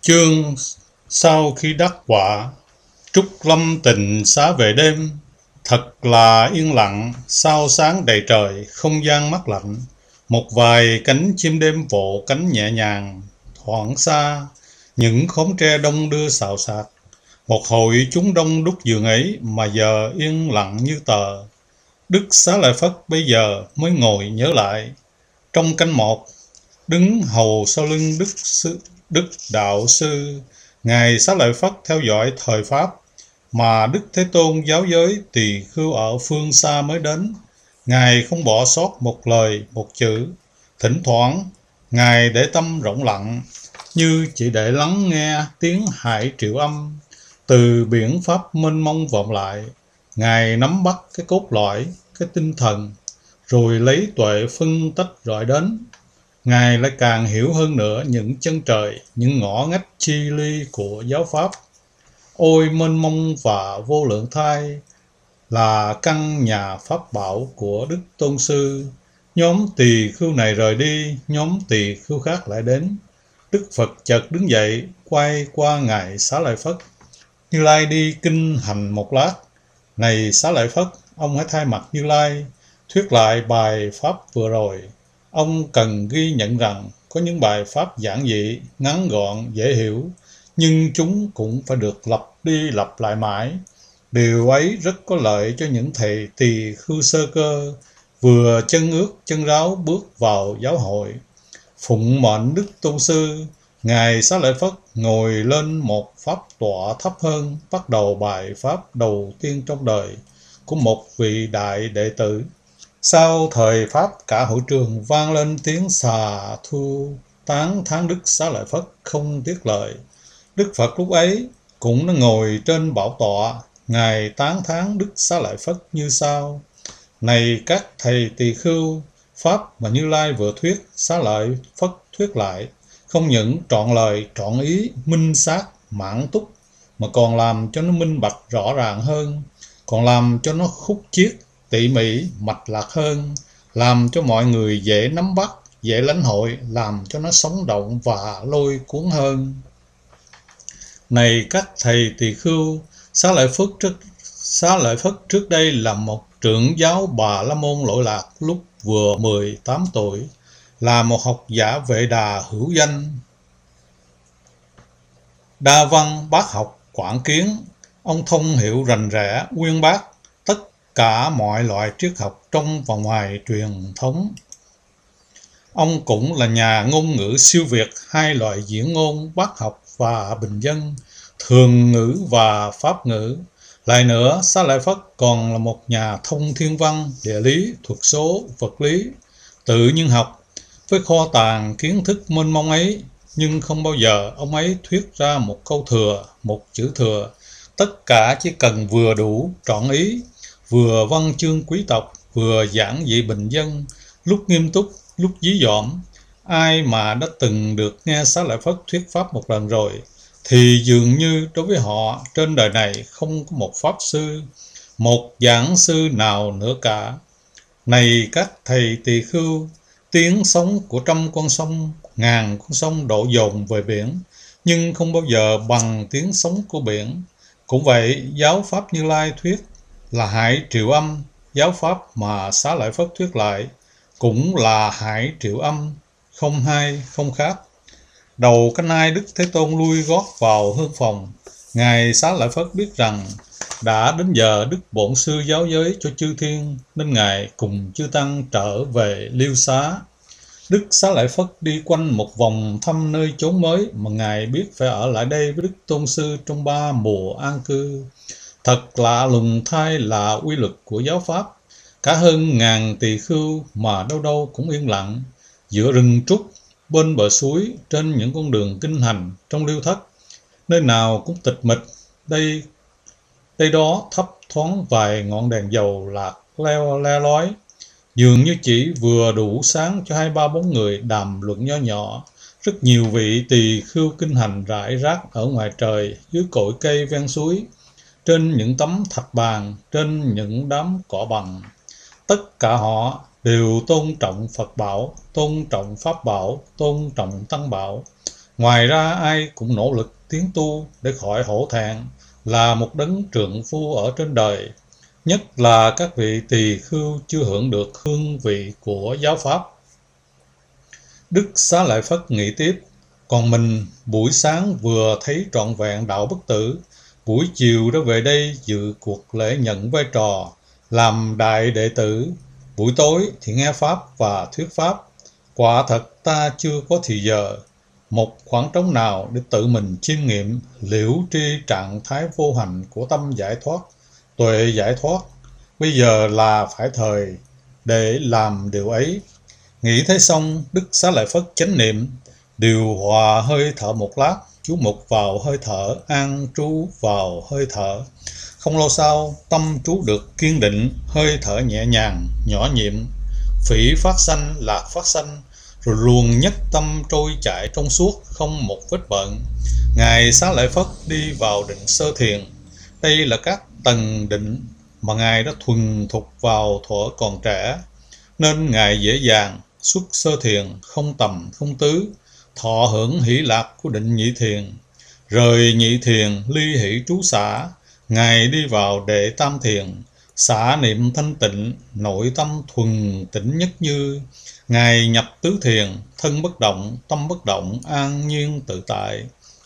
Chương sau khi đắc quả. Trúc lâm tình xá về đêm, thật là yên lặng, sao sáng đầy trời, không gian mát lạnh. Một vài cánh chim đêm vỗ cánh nhẹ nhàng, thoảng xa, những khóm tre đông đưa xào xạc. Một hội chúng đông đúc giường ấy mà giờ yên lặng như tờ. Đức Xá Lợi Phất bây giờ mới ngồi nhớ lại. Trong canh một, đứng hầu sau lưng Đức Đạo Sư, Ngài Xá Lợi Phất theo dõi thời Pháp mà Đức Thế Tôn giáo giới tỳ khưu ở phương xa mới đến. Ngài không bỏ sót một lời một chữ. Thỉnh thoảng Ngài để tâm rỗng lặng, như chỉ để lắng nghe tiếng hải triệu âm từ biển Pháp mênh mông vọng lại. Ngài nắm bắt cái cốt lõi, cái tinh thần, rồi lấy tuệ phân tách rọi đến. Ngài lại càng hiểu hơn nữa những chân trời, những ngõ ngách chi ly của giáo Pháp. Ôi mênh mông và vô lượng thai, là căn nhà pháp bảo của Đức Tôn Sư. Nhóm tỳ khưu này rời đi, nhóm tỳ khưu khác lại đến. Đức Phật chợt đứng dậy, quay qua Ngài Xá Lợi Phất. Như Lai đi kinh hành một lát. Này Xá Lợi Phất, ông hãy thay mặt Như Lai thuyết lại bài pháp vừa rồi. Ông cần ghi nhận rằng có những bài pháp giản dị, ngắn gọn, dễ hiểu, nhưng chúng cũng phải được lặp đi lặp lại mãi. Điều ấy rất có lợi cho những thầy tỳ khưu sơ cơ, vừa chân ướt chân ráo bước vào giáo hội. Phụng mệnh Đức Tôn Sư, Ngài Xá Lợi Phất ngồi lên một pháp tọa thấp hơn, bắt đầu bài pháp đầu tiên trong đời của một vị đại đệ tử. Sau thời Pháp, cả hội trường vang lên tiếng xà thu tán thán Đức Xá Lợi Phất không tiếc lời. Đức Phật lúc ấy cũng đã ngồi trên bảo tọa. Ngài tán thán Đức Xá Lợi Phất như sau: Này các thầy tỳ khưu, pháp mà Như Lai vừa thuyết, Xá Lợi Phất thuyết lại, không những trọn lời trọn ý, minh xác mãn túc, mà còn làm cho nó minh bạch rõ ràng hơn, còn làm cho nó khúc chiết tỉ mỉ mạch lạc hơn, làm cho mọi người dễ nắm bắt, dễ lãnh hội, làm cho nó sống động và lôi cuốn hơn. Này các thầy tỳ khưu, Xá Lợi Phất trước đây là một trưởng giáo Bà La Môn lỗi lạc lúc vừa 18 tuổi, là một học giả Vệ Đà hữu danh, đa văn bác học quảng kiến. Ông thông hiểu rành rẽ, uyên bác tất cả mọi loại triết học trong và ngoài truyền thống. Ông cũng là nhà ngôn ngữ siêu việt hai loại diễn ngôn bác học và bình dân, thường ngữ và pháp ngữ. Lại nữa, Xá Lợi Phất còn là một nhà thông thiên văn, địa lý, thuật số, vật lý, tự nhiên học. Với kho tàng kiến thức mênh mông ấy, nhưng không bao giờ ông ấy thuyết ra một câu thừa, một chữ thừa. Tất cả chỉ cần vừa đủ, trọn ý, vừa văn chương quý tộc, vừa giản dị bình dân, lúc nghiêm túc, lúc dí dỏm. Ai mà đã từng được nghe Xá Lợi Phất thuyết pháp một lần rồi, thì dường như đối với họ trên đời này không có một pháp sư, một giảng sư nào nữa cả. Này các thầy tỳ khưu, tiếng sóng của trăm con sông, ngàn con sông đổ dồn về biển, nhưng không bao giờ bằng tiếng sóng của biển. Cũng vậy, giáo pháp Như Lai thuyết là hải triệu âm, giáo pháp mà Xá Lợi Phất thuyết lại cũng là hải triệu âm, không hai không khác. Đầu canh hai, Đức Thế Tôn lui gót vào hương phòng. Ngài Xá Lợi Phất biết rằng đã đến giờ Đức Bổn Sư giáo giới cho chư thiên, nên Ngài cùng chư tăng trở về Liêu Xá. Đức Xá Lợi Phất đi quanh một vòng thăm nơi chốn mới mà Ngài biết phải ở lại đây với Đức Tôn Sư trong 3 mùa an cư. Thật lạ lùng thay là uy lực của giáo pháp. Cả hơn ngàn tỳ khưu mà đâu đâu cũng yên lặng, giữa rừng trúc, bên bờ suối, trên những con đường kinh hành, trong liêu thất, nơi nào cũng tịch mịch. Đây đó thấp thoáng vài ngọn đèn dầu lạc leo le lói, dường như chỉ vừa đủ sáng cho 2-3-4 người đàm luận nho nhỏ. Rất nhiều vị tỳ khưu kinh hành rải rác ở ngoài trời, dưới cội cây ven suối, trên những tấm thạch bàn, trên những đám cỏ bằng. Tất cả họ đều tôn trọng Phật bảo, tôn trọng Pháp bảo, tôn trọng Tăng bảo. Ngoài ra ai cũng nỗ lực tiến tu để khỏi hổ thẹn là một đấng trượng phu ở trên đời, nhất là các vị tỳ khưu chưa hưởng được hương vị của giáo pháp. Đức Xá Lợi Phất nghĩ tiếp: còn mình buổi sáng vừa thấy trọn vẹn đạo bất tử, buổi chiều đã về đây dự cuộc lễ nhận vai trò làm đại đệ tử, buổi tối thì nghe pháp và thuyết pháp. Quả thật ta chưa có thì giờ, một khoảng trống nào để tự mình chiêm nghiệm liễu tri trạng thái vô hành của tâm giải thoát, tuệ giải thoát. Bây giờ là phải thời để làm điều ấy. Nghĩ thế xong, Đức Xá Lợi Phất chánh niệm, điều hòa hơi thở một lát, chú mục vào hơi thở, an trú vào hơi thở. Không lâu sau, tâm trú được kiên định, hơi thở nhẹ nhàng, nhỏ nhiệm, phỉ phát sanh, lạc phát sanh, rồi luồng nhất tâm trôi chảy trong suốt, không một vết bận. Ngài Xá Lợi Phất đi vào định sơ thiền. Đây là các tầng định mà Ngài đã thuần thục vào thuở còn trẻ, nên Ngài dễ dàng xuất sơ thiền, không tầm không tứ, thọ hưởng hỷ lạc của định nhị thiền. Rời nhị thiền, ly hỷ trú xả, Ngài đi vào đệ tam thiền, xả niệm thanh tịnh, nội tâm thuần tĩnh nhất như. Ngài nhập tứ thiền, thân bất động, tâm bất động, an nhiên tự tại.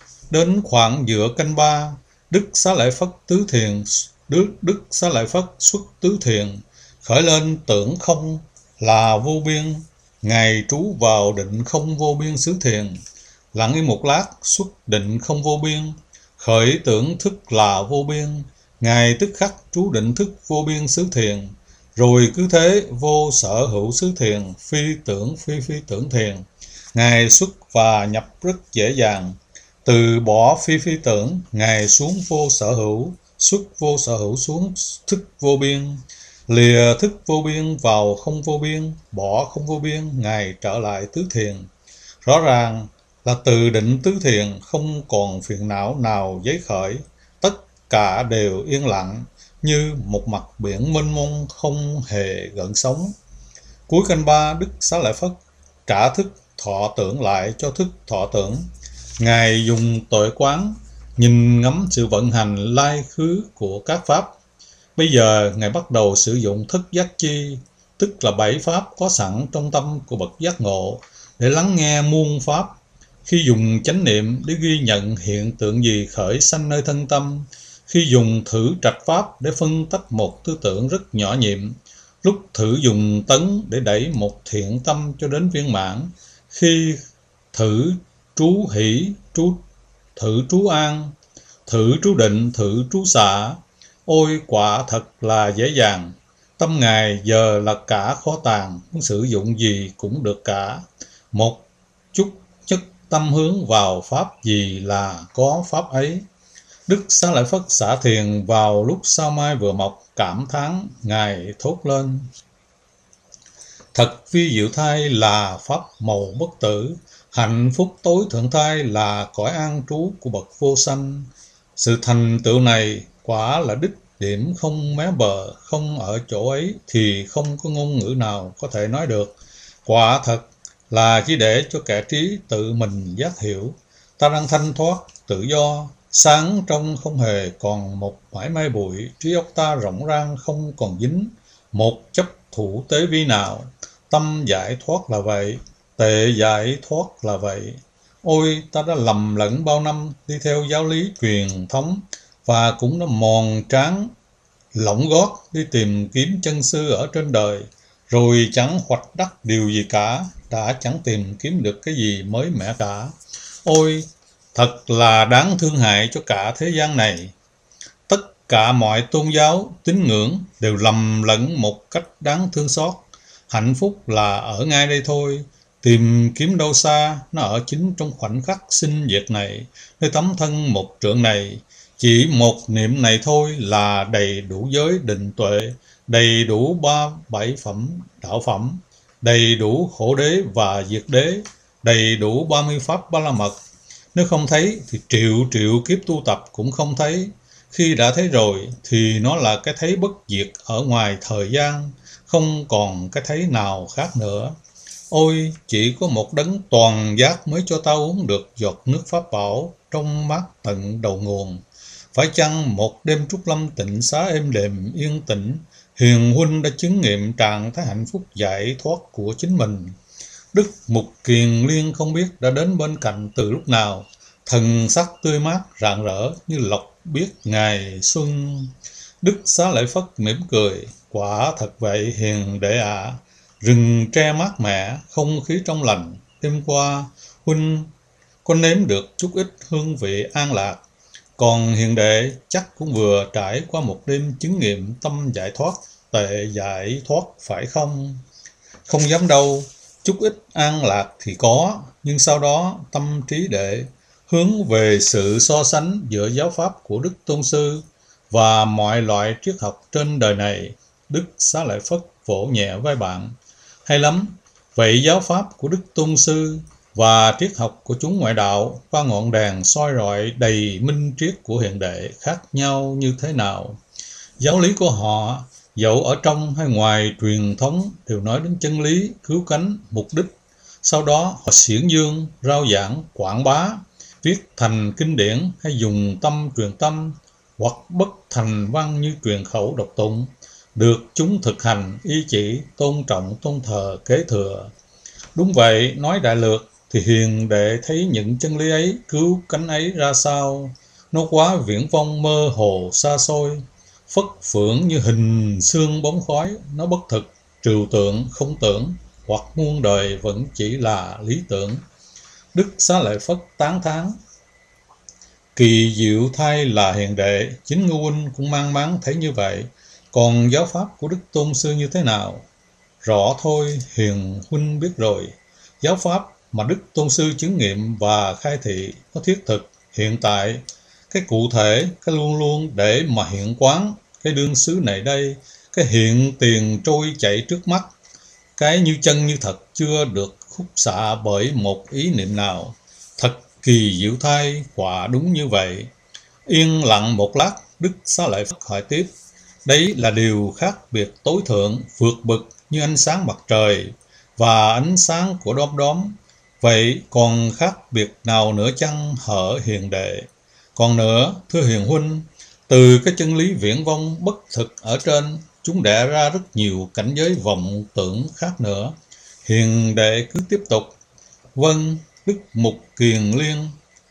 Đến khoảng giữa canh ba, Đức Xá Lợi Phất tứ thiền, Đức Xá Lợi Phất xuất tứ thiền, khởi lên tưởng không là vô biên. Ngài trú vào định không vô biên xứ thiền, lặng im một lát, xuất định không vô biên, khởi tưởng thức là vô biên. Ngài tức khắc trú định thức vô biên xứ thiền, rồi cứ thế vô sở hữu xứ thiền, phi tưởng phi tưởng thiền. Ngài xuất và nhập rất dễ dàng. Từ bỏ phi tưởng, Ngài xuống vô sở hữu, xuất vô sở hữu xuống thức vô biên, lìa thức vô biên vào không vô biên, bỏ không vô biên, Ngài trở lại tứ thiền. Rõ ràng là từ định tứ thiền không còn phiền não nào dấy khởi, tất cả đều yên lặng như một mặt biển mênh mông không hề gợn sóng. Cuối canh ba, Đức Xá Lợi Phất trả thức thọ tưởng lại cho thức thọ tưởng. Ngài dùng tuệ quán nhìn ngắm sự vận hành lai khứ của các pháp. Bây giờ Ngài bắt đầu sử dụng thức giác chi, tức là 7 pháp có sẵn trong tâm của bậc giác ngộ, để lắng nghe muôn pháp. Khi dùng chánh niệm để ghi nhận hiện tượng gì khởi sanh nơi thân tâm, khi dùng thử trạch pháp để phân tách một tư tưởng rất nhỏ nhiệm, lúc thử dùng tấn để đẩy một thiện tâm cho đến viên mãn, khi thử trú hỷ, thử trú an, thử trú định, thử trú xả. Ôi quả thật là dễ dàng. Tâm Ngài giờ là cả kho tàng, muốn sử dụng gì cũng được cả. Một chút nhất tâm hướng vào pháp gì là có pháp ấy. Đức Xá Lợi Phất xả thiền vào lúc sao mai vừa mọc, cảm thán, Ngài thốt lên: thật vi diệu thai là pháp màu bất tử, hạnh phúc tối thượng thai là cõi an trú của bậc vô sanh. Sự thành tựu này quả là đích điểm không mé bờ, không ở chỗ ấy thì không có ngôn ngữ nào có thể nói được. Quả thật là chỉ để cho kẻ trí tự mình giác hiểu. Ta đang thanh thoát, tự do, sáng trong không hề còn một mãi may bụi, trí óc ta rộng rang không còn dính một chấp thủ tế vi nào. Tâm giải thoát là vậy, tệ giải thoát là vậy. Ôi, ta đã lầm lẫn bao năm đi theo giáo lý truyền thống, và cũng đã mòn tráng lỏng gót đi tìm kiếm chân sư ở trên đời, rồi chẳng hoạch đắc điều gì cả, đã chẳng tìm kiếm được cái gì mới mẻ cả. Ôi, thật là đáng thương hại cho cả thế gian này. Tất cả mọi tôn giáo, tín ngưỡng đều lầm lẫn một cách đáng thương xót. Hạnh phúc là ở ngay đây thôi, tìm kiếm đâu xa, nó ở chính trong khoảnh khắc sinh diệt này, nơi tấm thân một trượng này. Chỉ một niệm này thôi là đầy đủ giới định tuệ, đầy đủ 37 phẩm đạo phẩm, đầy đủ khổ đế và diệt đế, đầy đủ 30 pháp ba la mật. Nếu không thấy thì triệu triệu kiếp tu tập cũng không thấy. Khi đã thấy rồi thì nó là cái thấy bất diệt ở ngoài thời gian, không còn cái thấy nào khác nữa. Ôi, chỉ có một đấng toàn giác mới cho ta uống được giọt nước pháp bảo trong mát tận đầu nguồn. Phải chăng một đêm trúc lâm tịnh xá êm đềm yên tĩnh, Hiền huynh đã chứng nghiệm trạng thái hạnh phúc giải thoát của chính mình. Đức Mục Kiền Liên không biết đã đến bên cạnh từ lúc nào, thần sắc tươi mát rạng rỡ như lộc biết ngày xuân. Đức Xá Lợi Phất mỉm cười, quả thật vậy hiền đệ ạ. Rừng tre mát mẻ, không khí trong lành, đêm qua huynh có nếm được chút ít hương vị an lạc. Còn hiền đệ chắc cũng vừa trải qua một đêm chứng nghiệm tâm giải thoát, tệ giải thoát phải không? Không dám đâu, chút ít an lạc thì có, nhưng sau đó tâm trí đệ hướng về sự so sánh giữa giáo pháp của Đức Tôn Sư và mọi loại triết học trên đời này. Đức Xá Lợi Phất vỗ nhẹ vai bạn. Hay lắm, vậy giáo pháp của Đức Tôn Sư và triết học của chúng ngoại đạo qua ngọn đèn soi rọi đầy minh triết của hiền đệ khác nhau như thế nào? Giáo lý của họ, dẫu ở trong hay ngoài truyền thống, đều nói đến chân lý, cứu cánh, mục đích. Sau đó họ xiển dương, rao giảng, quảng bá, viết thành kinh điển hay dùng tâm truyền tâm, hoặc bất thành văn như truyền khẩu độc tụng, được chúng thực hành, y chỉ, tôn trọng, tôn thờ, kế thừa. Đúng vậy, nói đại lược thì hiền đệ thấy những chân lý ấy, cứu cánh ấy ra sao? Nó quá viển vông mơ hồ xa xôi, phất phưởng như hình xương bóng khói, nó bất thực, trừu tượng, không tưởng, hoặc muôn đời vẫn chỉ là lý tưởng. Đức Xá Lợi Phất tán thán. Kỳ diệu thay là hiền đệ, chính Ngô huynh cũng mang máng thấy như vậy. Còn giáo pháp của Đức Tôn Sư như thế nào? Rõ thôi, hiền huynh biết rồi. Giáo pháp mà Đức Tôn Sư chứng nghiệm và khai thị nó thiết thực, hiện tại, cái cụ thể, cái luôn luôn để mà hiện quán, cái đương xứ này đây, cái hiện tiền trôi chạy trước mắt, cái như chân như thật chưa được khúc xạ bởi một ý niệm nào. Thật kỳ diệu thay, quả đúng như vậy. Yên lặng một lát, Đức Xá Lợi Phất hỏi tiếp. Đấy là điều khác biệt tối thượng, vượt bực như ánh sáng mặt trời và ánh sáng của đom đóm. Vậy còn khác biệt nào nữa chăng hở hiền đệ? Còn nữa, thưa hiền huynh, từ cái chân lý viển vông bất thực ở trên, chúng đẻ ra rất nhiều cảnh giới vọng tưởng khác nữa. Hiền đệ cứ tiếp tục. Vâng, Đức Mục Kiền Liên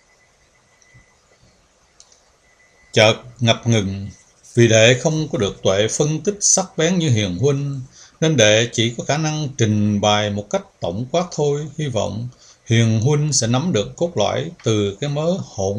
chợt ngập ngừng, vì đệ không có được tuệ phân tích sắc bén như hiền huynh, nên đệ chỉ có khả năng trình bày một cách tổng quát thôi. Hy vọng hiền huynh sẽ nắm được cốt lõi từ cái mớ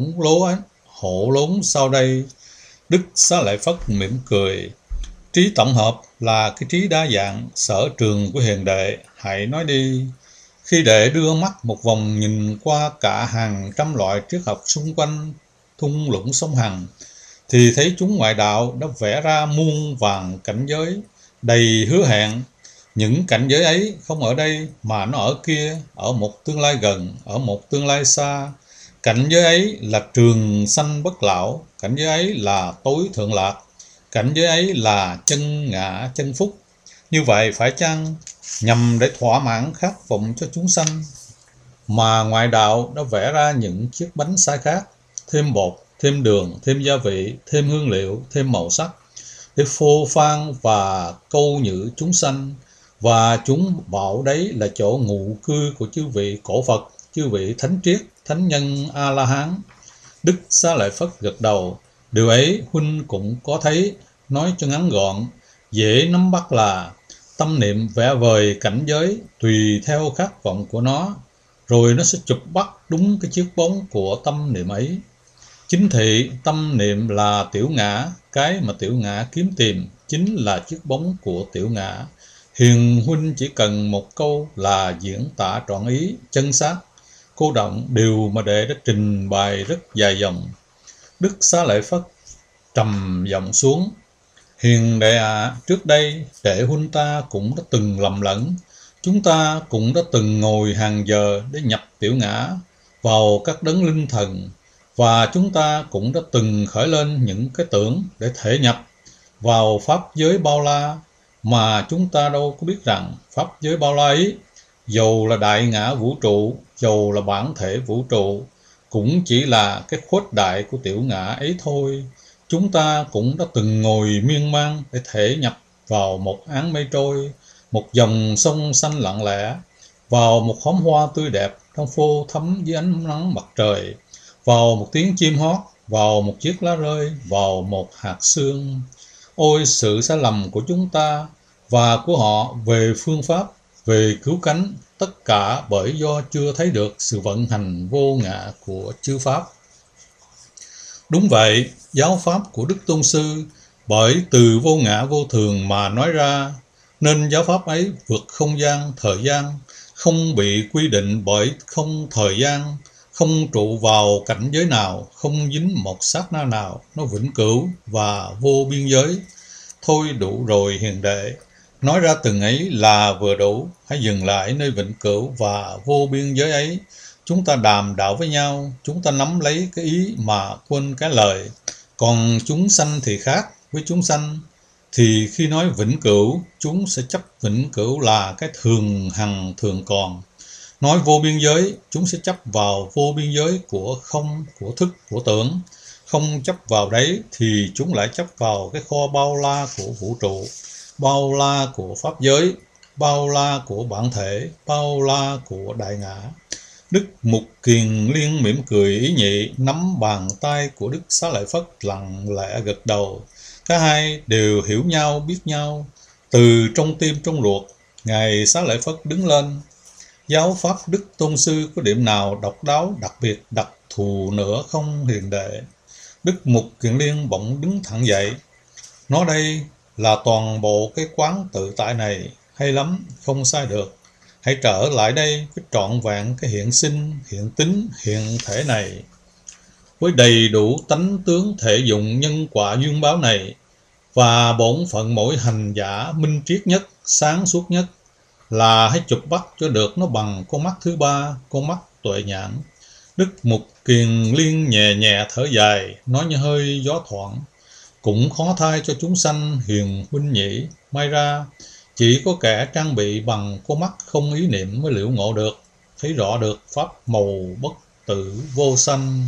hỗn lốn sau đây. Đức Xá Lợi Phất mỉm cười. Trí tổng hợp là cái trí đa dạng, sở trường của hiền đệ, hãy nói đi. Khi đệ đưa mắt một vòng nhìn qua cả hàng trăm loại triết học xung quanh thung lũng sông Hằng, thì thấy chúng ngoại đạo đã vẽ ra muôn vàn cảnh giới đầy hứa hẹn. Những cảnh giới ấy không ở đây mà nó ở kia, ở một tương lai gần, ở một tương lai xa. Cảnh giới ấy là trường sanh bất lão, cảnh giới ấy là tối thượng lạc, cảnh giới ấy là chân ngã chân phúc. Như vậy phải chăng nhằm để thỏa mãn khát vọng cho chúng sanh mà ngoại đạo đã vẽ ra những chiếc bánh sai khác, thêm bột, thêm đường, thêm gia vị, thêm hương liệu, thêm màu sắc, để phô phan và câu nhử chúng sanh, và chúng bảo đấy là chỗ ngụ cư của chư vị cổ Phật, chư vị thánh triết, thánh nhân A-la-hán. Đức Xá Lợi Phất gật đầu. Điều ấy huynh cũng có thấy. Nói cho ngắn gọn, dễ nắm bắt là tâm niệm vẽ vời cảnh giới tùy theo khát vọng của nó, rồi nó sẽ chụp bắt đúng cái chiếc bóng của tâm niệm ấy. Chính thị tâm niệm là tiểu ngã, cái mà tiểu ngã kiếm tìm chính là chiếc bóng của tiểu ngã. Hiền huynh chỉ cần một câu là diễn tả trọn ý, chân xác, cô động điều mà đệ đã trình bày rất dài dòng. Đức Xá Lợi Phất trầm giọng xuống. Hiền đệ ạ, trước đây đệ huynh ta cũng đã từng lầm lẫn. Chúng ta cũng đã từng ngồi hàng giờ để nhập tiểu ngã vào các đấng linh thần, và chúng ta cũng đã từng khởi lên những cái tưởng để thể nhập vào pháp giới bao la, mà chúng ta đâu có biết rằng pháp giới bao la ấy Dầu là đại ngã vũ trụ, dầu là bản thể vũ trụ, cũng chỉ là cái khuếch đại của tiểu ngã ấy thôi. Chúng ta cũng đã từng ngồi miên man để thể nhập vào một áng mây trôi, một dòng sông xanh lặng lẽ, vào một khóm hoa tươi đẹp đang phô thắm dưới ánh nắng mặt trời, vào một tiếng chim hót, vào một chiếc lá rơi, vào một hạt sương. Ôi sự sai lầm của chúng ta và của họ về phương pháp, về cứu cánh, tất cả bởi do chưa thấy được sự vận hành vô ngã của chư Pháp. Đúng vậy, giáo Pháp của Đức Tôn Sư bởi từ vô ngã vô thường mà nói ra, nên giáo Pháp ấy vượt không gian, thời gian, không bị quy định bởi không thời gian, không trụ vào cảnh giới nào, không dính một sát na nào, nó vĩnh cửu và vô biên giới. Thôi đủ rồi hiền đệ, nói ra từng ấy là vừa đủ, hãy dừng lại nơi vĩnh cửu và vô biên giới ấy. Chúng ta đàm đạo với nhau, chúng ta nắm lấy cái ý mà quên cái lời. Còn chúng sanh thì khác, với chúng sanh thì khi nói vĩnh cửu, chúng sẽ chấp vĩnh cửu là cái thường hằng thường còn. Nói vô biên giới, chúng sẽ chấp vào vô biên giới của không, của thức, của tưởng. Không chấp vào đấy thì chúng lại chấp vào cái kho bao la của vũ trụ, bao la của pháp giới, bao la của bản thể, bao la của đại ngã. Đức Mục Kiền Liên mỉm cười ý nhị, nắm bàn tay của Đức Xá Lợi Phất lặng lẽ gật đầu. Cả hai đều hiểu nhau, biết nhau. Từ trong tim trong ruột, Ngài Xá Lợi Phất đứng lên. Giáo Pháp Đức Tôn Sư có điểm nào độc đáo, đặc biệt, đặc thù nữa không hiền đệ? Đức Mục Kiền Liên bỗng đứng thẳng dậy. Nó đây là toàn bộ cái quán tự tại này, hay lắm, không sai được. Hãy trở lại đây với trọn vẹn cái hiện sinh, hiện tính, hiện thể này. Với đầy đủ tánh tướng thể dụng nhân quả duyên báo này, và bổn phận mỗi hành giả minh triết nhất, sáng suốt nhất, là hãy chụp bắt cho được nó bằng con mắt thứ ba, con mắt tuệ nhãn. Đức Mục Kiền Liên nhẹ nhẹ thở dài, nói như hơi gió thoảng. Cũng khó thay cho chúng sanh hiền huynh nhỉ, may ra chỉ có kẻ trang bị bằng con mắt không ý niệm mới liễu ngộ được, thấy rõ được pháp màu bất tử vô sanh.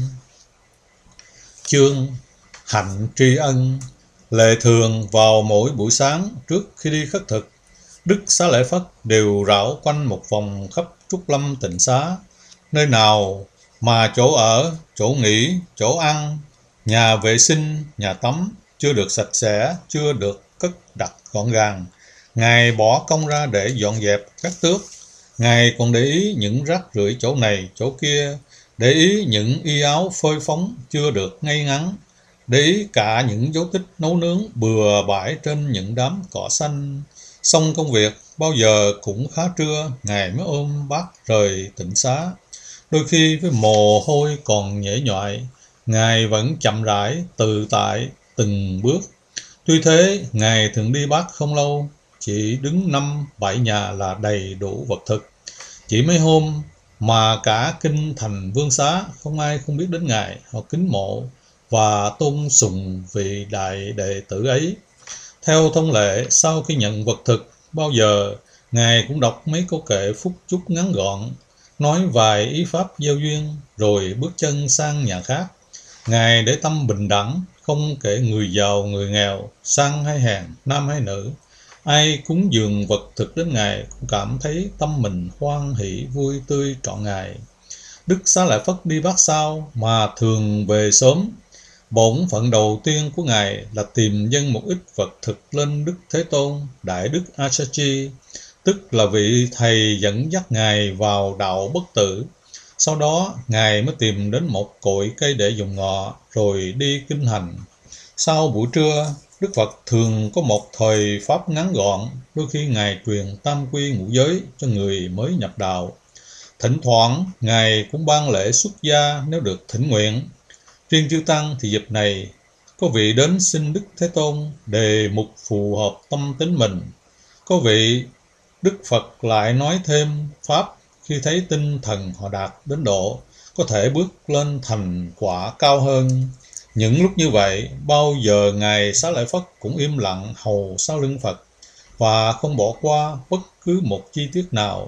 Chương hạnh tri ân. Lệ thường vào mỗi buổi sáng trước khi đi khất thực, Đức Xá Lợi Phất đều rảo quanh một vòng khắp Trúc Lâm Tịnh Xá. Nơi nào mà chỗ ở, chỗ nghỉ, chỗ ăn, nhà vệ sinh, nhà tắm chưa được sạch sẽ, chưa được cất đặt gọn gàng, Ngài bỏ công ra để dọn dẹp các tước. Ngài còn để ý những rác rưởi chỗ này, chỗ kia, để ý những y áo phơi phóng chưa được ngay ngắn, để ý cả những dấu tích nấu nướng bừa bãi trên những đám cỏ xanh. Xong công việc, bao giờ cũng khá trưa, Ngài mới ôm bát rời tịnh xá. Đôi khi với mồ hôi còn nhễ nhoại, Ngài vẫn chậm rãi, tự tại, từng bước. Tuy thế, Ngài thường đi bát không lâu, chỉ đứng 5-7 nhà là đầy đủ vật thực. Chỉ mấy hôm mà cả kinh thành Vương Xá không ai không biết đến Ngài, họ kính mộ và tôn sùng vị đại đệ tử ấy. Theo thông lệ, sau khi nhận vật thực, bao giờ Ngài cũng đọc mấy câu kệ phúc chúc ngắn gọn, nói vài ý pháp gieo duyên, rồi bước chân sang nhà khác. Ngài để tâm bình đẳng, không kể người giàu người nghèo, sang hay hèn, nam hay nữ. Ai cúng dường vật thực đến Ngài cũng cảm thấy tâm mình hoan hỷ vui tươi trọn ngày. Đức Xá Lợi Phất đi bát sao mà thường về sớm. Bổn phận đầu tiên của Ngài là tìm dâng một ít vật thực lên Đức Thế Tôn, Đại Đức Asachi, tức là vị thầy dẫn dắt Ngài vào đạo bất tử. Sau đó, Ngài mới tìm đến một cội cây để dùng ngọ, rồi đi kinh hành. Sau buổi trưa, Đức Phật thường có một thời pháp ngắn gọn, đôi khi Ngài truyền tam quy ngũ giới cho người mới nhập đạo. Thỉnh thoảng, Ngài cũng ban lễ xuất gia nếu được thỉnh nguyện. Riêng chư Tăng thì dịp này, có vị đến xin Đức Thế Tôn đề mục phù hợp tâm tính mình. Có vị Đức Phật lại nói thêm pháp khi thấy tinh thần họ đạt đến độ, có thể bước lên thành quả cao hơn. Những lúc như vậy, bao giờ Ngài Xá Lợi Phất cũng im lặng hầu sau lưng Phật và không bỏ qua bất cứ một chi tiết nào,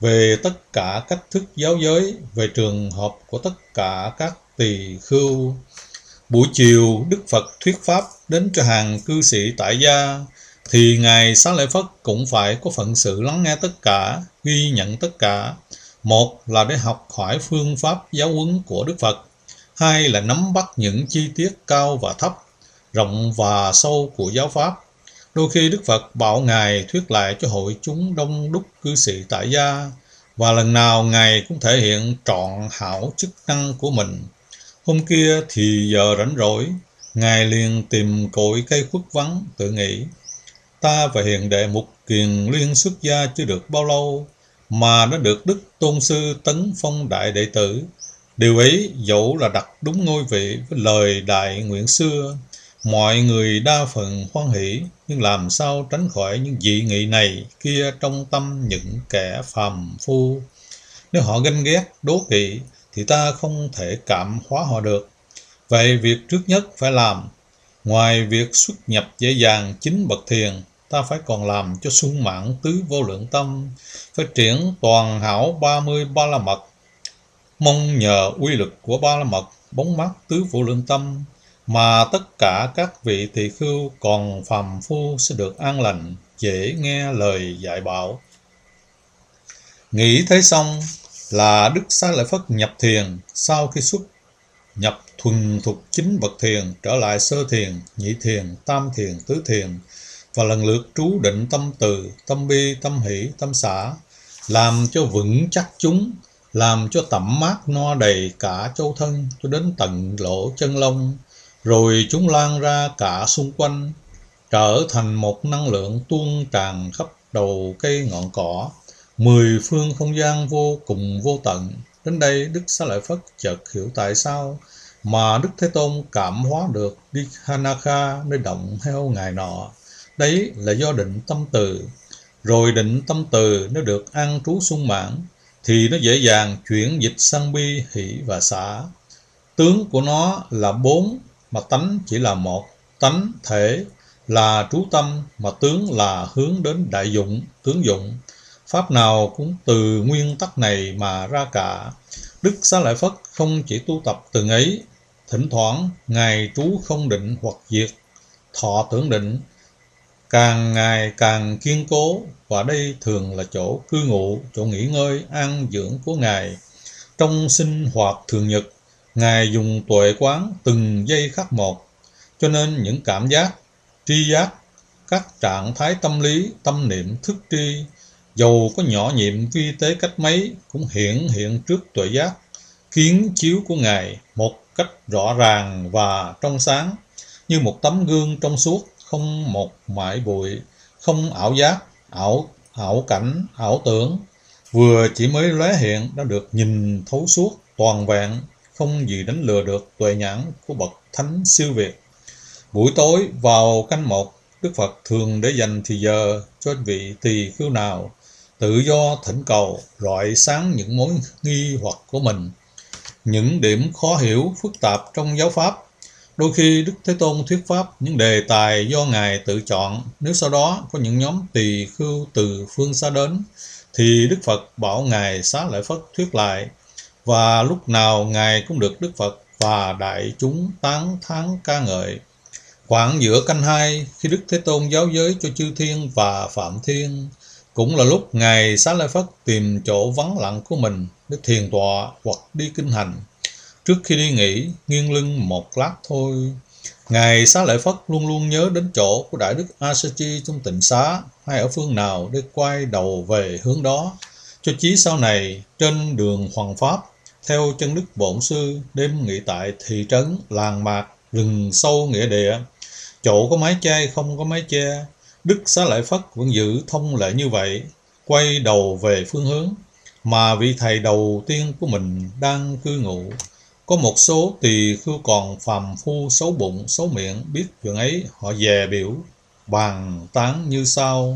về tất cả cách thức giáo giới, về trường hợp của tất cả các tỳ khưu. Buổi chiều, Đức Phật thuyết pháp đến cho hàng cư sĩ tại gia, thì Ngài Xá Lợi Phất cũng phải có phận sự lắng nghe tất cả, ghi nhận tất cả. Một là để học hỏi phương pháp giáo huấn của Đức Phật, hai là nắm bắt những chi tiết cao và thấp, rộng và sâu của giáo pháp. Đôi khi Đức Phật bảo Ngài thuyết lại cho hội chúng đông đúc cư sĩ tại gia, và lần nào Ngài cũng thể hiện trọn hảo chức năng của mình. Hôm kia thì giờ rảnh rỗi, Ngài liền tìm cội cây khuất vắng, tự nghĩ: ta và hiền đệ Mục Kiền Liên xuất gia chưa được bao lâu, mà đã được Đức Tôn Sư tấn phong đại đệ tử. Điều ấy dẫu là đặt đúng ngôi vị với lời đại nguyện xưa, mọi người đa phần hoan hỷ, nhưng làm sao tránh khỏi những dị nghị này kia trong tâm những kẻ phàm phu. Nếu họ ganh ghét, đố kỵ, thì ta không thể cảm hóa họ được. Vậy việc trước nhất phải làm, ngoài việc xuất nhập dễ dàng 9 bậc thiền, ta phải còn làm cho sung mãn tứ vô lượng tâm, phải triển toàn hảo 30 ba la mật. Mong nhờ uy lực của ba la mật bóng mát tứ vô lượng tâm, mà tất cả các vị tỳ khưu còn phàm phu sẽ được an lành, dễ nghe lời dạy bảo. Nghĩ thế xong là Đức Xá Lợi Phất nhập thiền. Sau khi xuất nhập thuần thục 9 bậc thiền, trở lại sơ thiền, nhị thiền, tam thiền, tứ thiền, và lần lượt trú định tâm từ, tâm bi, tâm hỷ, tâm xả, làm cho vững chắc chúng, làm cho tẩm mát no đầy cả châu thân cho đến tận lỗ chân lông, rồi chúng lan ra cả xung quanh, trở thành một năng lượng tuôn tràn khắp đầu cây ngọn cỏ, 10 phương không gian vô cùng vô tận. Đến đây Đức Xá Lợi Phất chợt hiểu tại sao mà Đức Thế Tôn cảm hóa được Dikhanakha nơi động heo ngày nọ. Đấy là do định tâm từ. Rồi định tâm từ nếu được an trú sung mãn, thì nó dễ dàng chuyển dịch sang bi, hỷ và xả. Tướng của nó là 4, mà tánh chỉ là một. Tánh thể là trú tâm, mà tướng là hướng đến đại dụng, tướng dụng. Pháp nào cũng từ nguyên tắc này mà ra cả. Đức Xá Lợi Phất không chỉ tu tập từng ấy, thỉnh thoảng Ngài trú không định hoặc diệt, thọ tưởng định, càng ngày càng kiên cố, và đây thường là chỗ cư ngụ, chỗ nghỉ ngơi, an dưỡng của Ngài. Trong sinh hoạt thường nhật, Ngài dùng tuệ quán từng giây khắc một, cho nên những cảm giác, tri giác, các trạng thái tâm lý, tâm niệm, thức tri, dầu có nhỏ nhiệm vi tế cách mấy, cũng hiện trước tuệ giác, kiến chiếu của Ngài một cách rõ ràng và trong sáng, như một tấm gương trong suốt, không một mải bụi, không ảo giác, ảo cảnh, ảo tưởng, vừa chỉ mới lóe hiện đã được nhìn thấu suốt toàn vẹn, không gì đánh lừa được tuệ nhãn của bậc thánh siêu việt. Buổi tối vào canh 1, Đức Phật thường để dành thì giờ cho vị tỳ khưu nào tự do thỉnh cầu, rọi sáng những mối nghi hoặc của mình, những điểm khó hiểu phức tạp trong giáo pháp. Đôi khi Đức Thế Tôn thuyết pháp những đề tài do Ngài tự chọn. Nếu sau đó có những nhóm tỳ khưu từ phương xa đến, thì Đức Phật bảo Ngài Xá Lợi Phất thuyết lại, và lúc nào Ngài cũng được Đức Phật và đại chúng tán thán ca ngợi. Khoảng giữa canh 2, khi Đức Thế Tôn giáo giới cho chư thiên và phạm thiên, cũng là lúc Ngài Xá Lợi Phất tìm chỗ vắng lặng của mình để thiền tọa hoặc đi kinh hành. Trước khi đi nghỉ, nghiêng lưng một lát thôi, Ngài Xá Lợi Phất luôn luôn nhớ đến chỗ của Đại Đức A-sa-chi trong tịnh xá, hay ở phương nào để quay đầu về hướng đó, cho chí sau này trên đường hoằng pháp, theo chân Đức Bổn Sư, đêm nghỉ tại thị trấn, làng mạc, rừng sâu nghĩa địa, chỗ có mái che không có mái che, Đức Xá Lợi Phất vẫn giữ thông lệ như vậy, quay đầu về phương hướng mà vị thầy đầu tiên của mình đang cư ngụ. Có một số tỳ khưu còn phàm phu xấu bụng, xấu miệng, biết chuyện ấy, họ dè biểu, bàn tán như sau.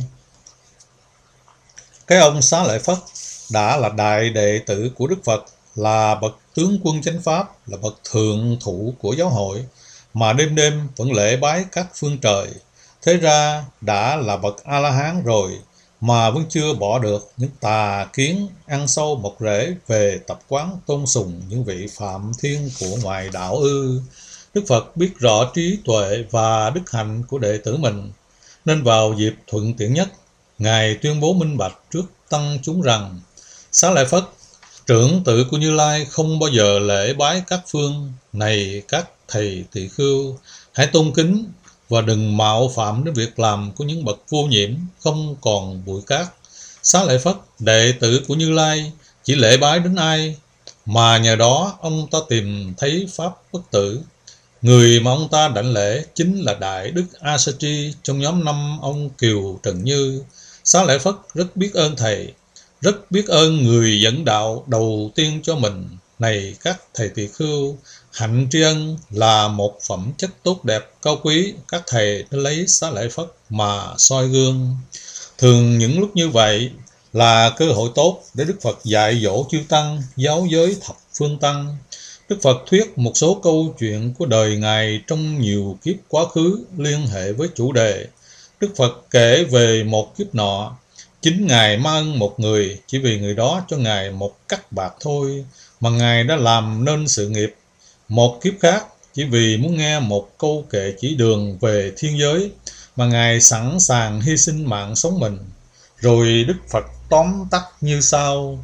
Cái ông Xá Lợi Phất đã là đại đệ tử của Đức Phật, là bậc tướng quân chánh pháp, là bậc thượng thủ của giáo hội, mà đêm đêm vẫn lễ bái các phương trời. Thế ra đã là bậc A-la-hán rồi, mà vẫn chưa bỏ được những tà kiến ăn sâu mọc rễ về tập quán tôn sùng những vị phạm thiên của ngoại đạo ư? Đức Phật biết rõ trí tuệ và đức hạnh của đệ tử mình, nên vào dịp thuận tiện nhất, Ngài tuyên bố minh bạch trước tăng chúng rằng: Xá Lợi Phất, trưởng tử của Như Lai không bao giờ lễ bái các phương. Này các thầy tỳ khưu, hãy tôn kính và đừng mạo phạm đến việc làm của những bậc vô nhiễm, không còn bụi cát. Xá Lợi Phất, đệ tử của Như Lai chỉ lễ bái đến ai mà nhờ đó ông ta tìm thấy pháp bất tử. Người mà ông ta đảnh lễ chính là Đại Đức Asatri trong nhóm 5 ông Kiều Trần Như. Xá Lợi Phất rất biết ơn thầy, rất biết ơn người dẫn đạo đầu tiên cho mình. Này các thầy tỳ khưu, hạnh tri ân là một phẩm chất tốt đẹp cao quý, các thầy đã lấy Xá Lợi Phất mà soi gương. Thường những lúc như vậy là cơ hội tốt để Đức Phật dạy dỗ chư tăng, giáo giới thập phương tăng. Đức Phật thuyết một số câu chuyện của đời Ngài trong nhiều kiếp quá khứ liên hệ với chủ đề. Đức Phật kể về một kiếp nọ, chính Ngài ma ân một người chỉ vì người đó cho Ngài một cắc bạc thôi mà Ngài đã làm nên sự nghiệp. Một kiếp khác, chỉ vì muốn nghe một câu kệ chỉ đường về thiên giới mà Ngài sẵn sàng hy sinh mạng sống mình. Rồi Đức Phật tóm tắt như sau: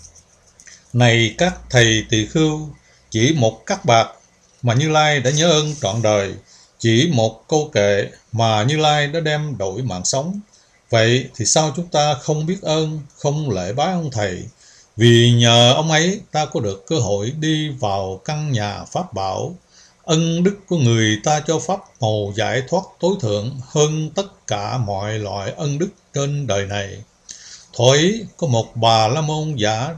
Này các thầy tỳ khưu, chỉ một cắc bạc mà Như Lai đã nhớ ơn trọn đời, chỉ một câu kệ mà Như Lai đã đem đổi mạng sống. Vậy thì sao chúng ta không biết ơn, không lễ bái ông thầy? Vì nhờ ông ấy ta có được cơ hội đi vào căn nhà pháp bảo. Ân đức của người ta cho pháp màu giải thoát tối thượng hơn tất cả mọi loại ân đức trên đời này. Thổi có một bà la môn giả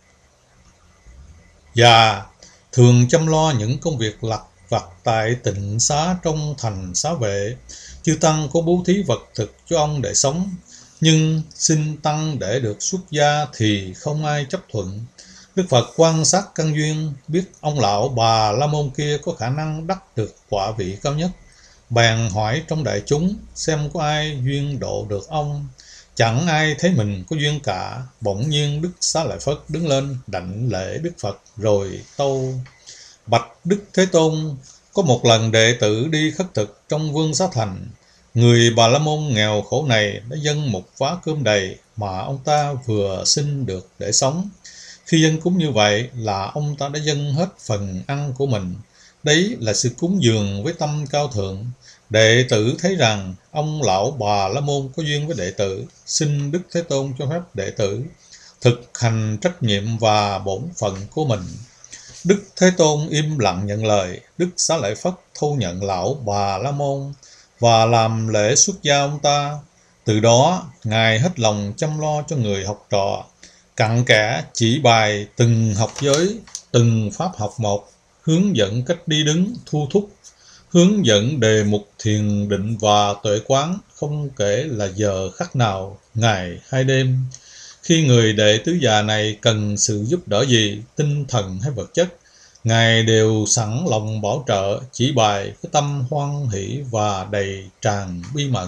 và thường chăm lo những công việc lặt vặt tại tịnh xá trong thành xá vệ. Chư tăng có bố thí vật thực cho ông để sống, nhưng xin tăng để được xuất gia thì không ai chấp thuận. Đức Phật quan sát căn duyên, biết ông lão bà la môn kia có khả năng đắc được quả vị cao nhất, bèn hỏi trong đại chúng xem có ai duyên độ được ông. Chẳng ai thấy mình có duyên cả. Bỗng nhiên Đức Xá Lợi Phất đứng lên đảnh lễ Đức Phật rồi tâu: Bạch Đức Thế Tôn, có một lần đệ tử đi khất thực trong Vương Xá Thành. Người Bà La Môn nghèo khổ này đã dâng một vá cơm đầy mà ông ta vừa xin được để sống. Khi dâng cúng như vậy là ông ta đã dâng hết phần ăn của mình. Đấy là sự cúng dường với tâm cao thượng. Đệ tử thấy rằng ông lão Bà La Môn có duyên với đệ tử, xin Đức Thế Tôn cho phép đệ tử thực hành trách nhiệm và bổn phận của mình. Đức Thế Tôn im lặng nhận lời. Đức Xá Lợi Phất thu nhận lão Bà La Môn và làm lễ xuất gia ông ta. Từ đó Ngài hết lòng chăm lo cho người học trò, cặn kẽ chỉ bài từng học giới, từng pháp học một, hướng dẫn cách đi đứng thu thúc, hướng dẫn đề mục thiền định và tuệ quán, không kể là giờ khắc nào, ngày hay đêm. Khi người đệ tứ già này cần sự giúp đỡ gì, tinh thần hay vật chất, Ngài đều sẵn lòng bảo trợ, chỉ bài với tâm hoan hỷ và đầy tràn bi mẫn.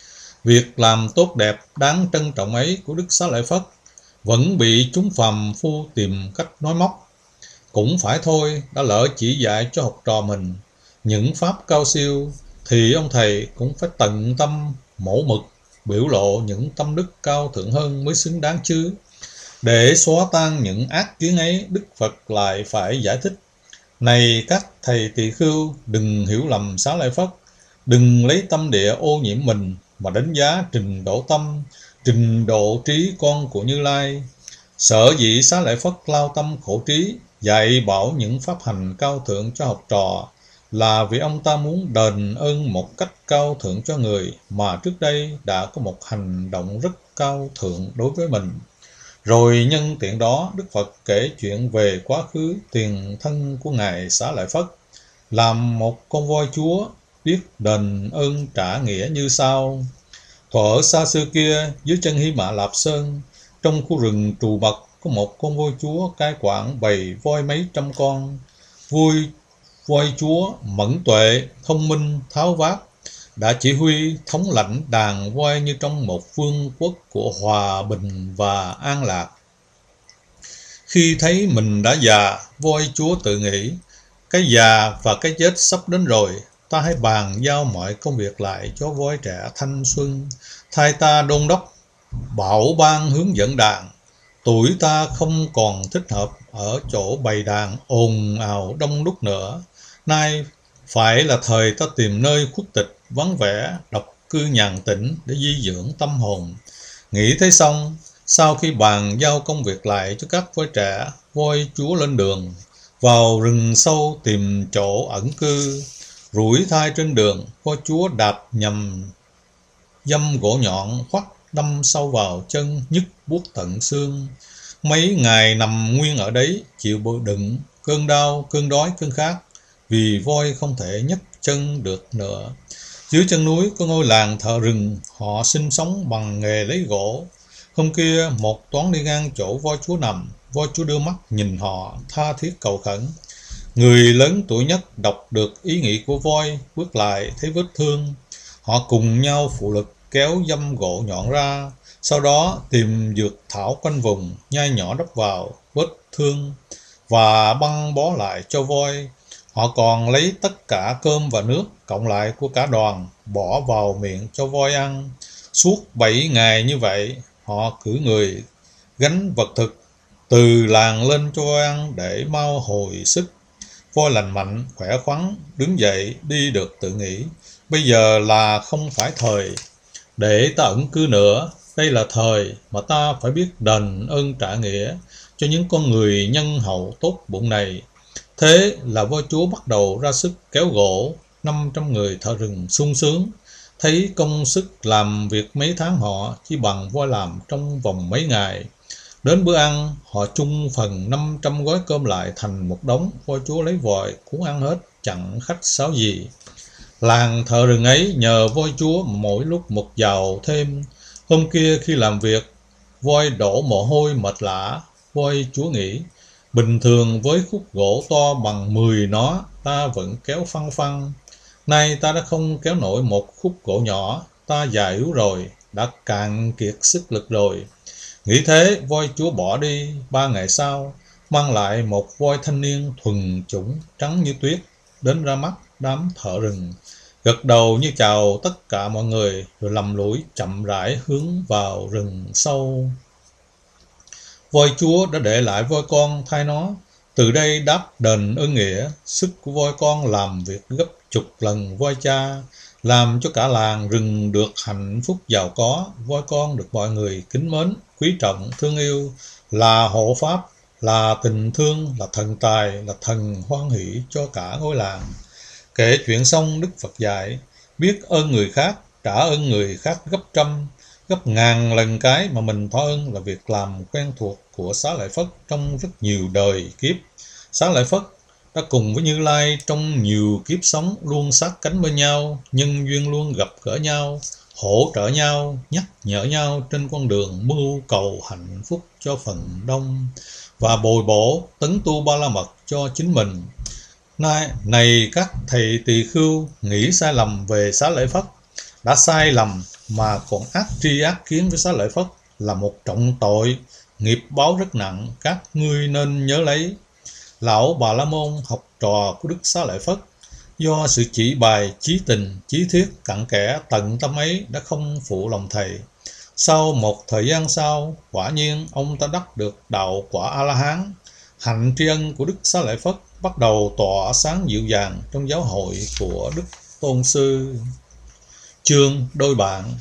Việc làm tốt đẹp đáng trân trọng ấy của Đức Xá Lợi Phất vẫn bị chúng phàm phu tìm cách nói móc. Cũng phải thôi, đã lỡ chỉ dạy cho học trò mình những pháp cao siêu thì ông thầy cũng phải tận tâm mẫu mực biểu lộ những tâm đức cao thượng hơn mới xứng đáng chứ. Để xóa tan những ác kiến ấy, Đức Phật lại phải giải thích: Này các thầy tỳ khưu, đừng hiểu lầm Xá Lợi Phất, đừng lấy tâm địa ô nhiễm mình mà đánh giá trình độ tâm, trình độ trí con của Như Lai. Sở dĩ Xá Lợi Phất lao tâm khổ trí, dạy bảo những pháp hành cao thượng cho học trò là vì ông ta muốn đền ơn một cách cao thượng cho người mà trước đây đã có một hành động rất cao thượng đối với mình. Rồi nhân tiện đó, Đức Phật kể chuyện về quá khứ tiền thân của Ngài Xá Lợi Phất, làm một con voi chúa, biết đền ơn trả nghĩa như sau. Thuở xa xưa kia, dưới chân Hy Mã Lạp Sơn, trong khu rừng trù mật, có một con voi chúa cai quản bầy voi mấy trăm con. Voi chúa mẫn tuệ, thông minh, tháo vát, đã chỉ huy thống lãnh đàn voi như trong một vương quốc của hòa bình và an lạc. Khi thấy mình đã già, voi chúa tự nghĩ, cái già và cái chết sắp đến rồi, ta hãy bàn giao mọi công việc lại cho voi trẻ thanh xuân, thay ta đôn đốc, bảo ban hướng dẫn đàn. Tuổi ta không còn thích hợp ở chỗ bày đàn ồn ào đông đúc nữa. Nay phải là thời ta tìm nơi khuất tịch, vắng vẻ, độc cư nhàn tĩnh để di dưỡng tâm hồn. Nghĩ thế xong, sau khi bàn giao công việc lại cho các voi trẻ, voi chúa lên đường, vào rừng sâu tìm chỗ ẩn cư. Rủi thai trên đường, voi chúa đạp nhầm dăm gỗ nhọn khoắt đâm sâu vào chân, nhức buốt tận xương. Mấy ngày nằm nguyên ở đấy, chịu bự đựng cơn đau, cơn đói, cơn khát, vì voi không thể nhấc chân được nữa. Dưới chân núi có ngôi làng thợ rừng, họ sinh sống bằng nghề lấy gỗ. Hôm kia một toán đi ngang chỗ voi chúa nằm, voi chúa đưa mắt nhìn họ, tha thiết cầu khẩn. Người lớn tuổi nhất đọc được ý nghĩ của voi, bước lại thấy vết thương. Họ cùng nhau phụ lực kéo dăm gỗ nhọn ra, sau đó tìm dược thảo quanh vùng, nhai nhỏ đắp vào vết thương và băng bó lại cho voi. Họ còn lấy tất cả cơm và nước cộng lại của cả đoàn, bỏ vào miệng cho voi ăn. Suốt 7 ngày như vậy, họ cử người gánh vật thực từ làng lên cho voi ăn để mau hồi sức. Voi lành mạnh, khỏe khoắn, đứng dậy đi được tự nghĩ. Bây giờ là không phải thời để ta ẩn cư nữa. Đây là thời mà ta phải biết đền ơn trả nghĩa cho những con người nhân hậu tốt bụng này. Thế là voi chúa bắt đầu ra sức kéo gỗ. 500 người thợ rừng sung sướng, thấy công sức làm việc mấy tháng họ chỉ bằng voi làm trong vòng mấy ngày. Đến bữa ăn, họ chung phần 500 gói cơm lại thành một đống. Voi chúa lấy vòi cuốn ăn hết, chẳng khách sáo gì. Làng thợ rừng ấy nhờ voi chúa mỗi lúc một giàu thêm. Hôm kia khi làm việc, voi đổ mồ hôi mệt lả. Voi chúa nghĩ, bình thường với khúc gỗ to bằng 10 nó, ta vẫn kéo phăng phăng. Nay ta đã không kéo nổi một khúc gỗ nhỏ, ta già yếu rồi, đã cạn kiệt sức lực rồi. Nghĩ thế, voi chúa bỏ đi. 3 ngày sau, mang lại một voi thanh niên thuần chủng trắng như tuyết, đến ra mắt đám thợ rừng, gật đầu như chào tất cả mọi người, rồi lầm lũi chậm rãi hướng vào rừng sâu. Voi chúa đã để lại voi con thay nó, từ đây đáp đền ơn nghĩa. Sức của voi con làm việc gấp chục lần voi cha, làm cho cả làng rừng được hạnh phúc giàu có. Voi con được mọi người kính mến, quý trọng, thương yêu, là hộ pháp, là tình thương, là thần tài, là thần hoan hỷ cho cả ngôi làng. Kể chuyện xong, Đức Phật dạy, biết ơn người khác, trả ơn người khác gấp trăm, gấp ngàn lần cái mà mình thọ ơn là việc làm quen thuộc của Xá Lợi Phất trong rất nhiều đời kiếp. Xá Lợi Phất đã cùng với Như Lai trong nhiều kiếp sống luôn sát cánh bên nhau, nhân duyên luôn gặp gỡ nhau, hỗ trợ nhau, nhắc nhở nhau trên con đường mưu cầu hạnh phúc cho phần đông và bồi bổ tấn tu ba la mật cho chính mình. Này các thầy tỳ khưu nghĩ sai lầm về Xá Lợi Phất, đã sai lầm mà còn ác tri ác kiến với Xá Lợi Phất là một trọng tội, nghiệp báo rất nặng, các ngươi nên nhớ lấy. Lão Bà La Môn, học trò của Đức Xá Lợi Phất, do sự chỉ bài chí tình, chí thiết, cặn kẽ, tận tâm ấy đã không phụ lòng thầy. Sau một thời gian sau, quả nhiên ông ta đắc được đạo quả A-la-hán. Hạnh tri ân của Đức Xá Lợi Phất bắt đầu tỏa sáng dịu dàng trong giáo hội của Đức Tôn Sư. Chương đôi bạn.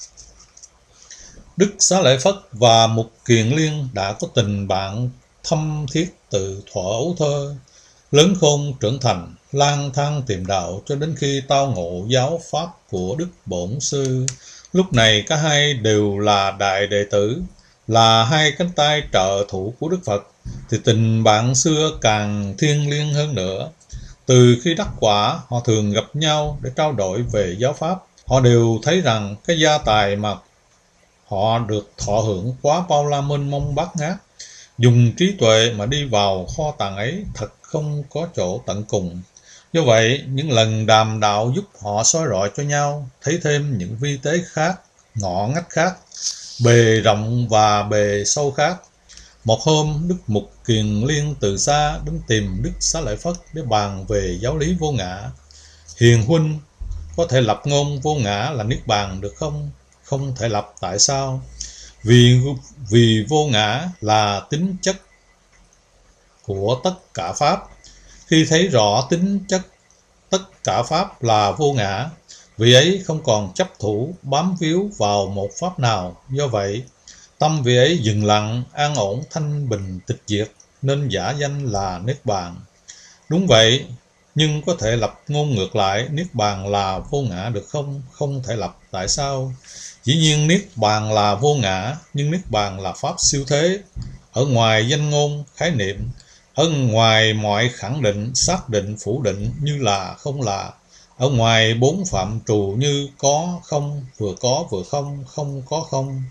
Đức Xá Lợi Phất và Mục Kiền Liên đã có tình bạn thâm thiết từ thuở ấu thơ. Lớn khôn trưởng thành, lang thang tìm đạo cho đến khi tao ngộ giáo pháp của Đức Bổn Sư. Lúc này cả hai đều là đại đệ tử, là hai cánh tay trợ thủ của Đức Phật, thì tình bạn xưa càng thiêng liêng hơn nữa. Từ khi đắc quả, họ thường gặp nhau để trao đổi về giáo pháp. Họ đều thấy rằng cái gia tài mà họ được thọ hưởng quá bao la mênh mông bát ngát. Dùng trí tuệ mà đi vào kho tàng ấy thật không có chỗ tận cùng. Do vậy, những lần đàm đạo giúp họ soi rọi cho nhau, thấy thêm những vi tế khác, ngõ ngách khác, bề rộng và bề sâu khác. Một hôm, Đức Mục Kiền Liên từ xa đến tìm Đức Xá Lợi Phất để bàn về giáo lý vô ngã. Hiền huynh, có thể lập ngôn vô ngã là niết bàn được không? Không thể lập, tại sao? Vì vô ngã là tính chất của tất cả pháp. Khi thấy rõ tính chất tất cả pháp là vô ngã, vị ấy không còn chấp thủ bám víu vào một pháp nào. Do vậy, tâm vị ấy dừng lặng, an ổn, thanh bình, tịch diệt, nên giả danh là niết bàn. Đúng vậy, nhưng có thể lập ngôn ngược lại, niết bàn là vô ngã được không? Không thể lập, tại sao? Dĩ nhiên niết bàn là vô ngã, nhưng niết bàn là pháp siêu thế, ở ngoài danh ngôn, khái niệm, ở ngoài mọi khẳng định, xác định, phủ định như là không là, ở ngoài bốn phạm trù như có, không, vừa có, vừa không, không có không,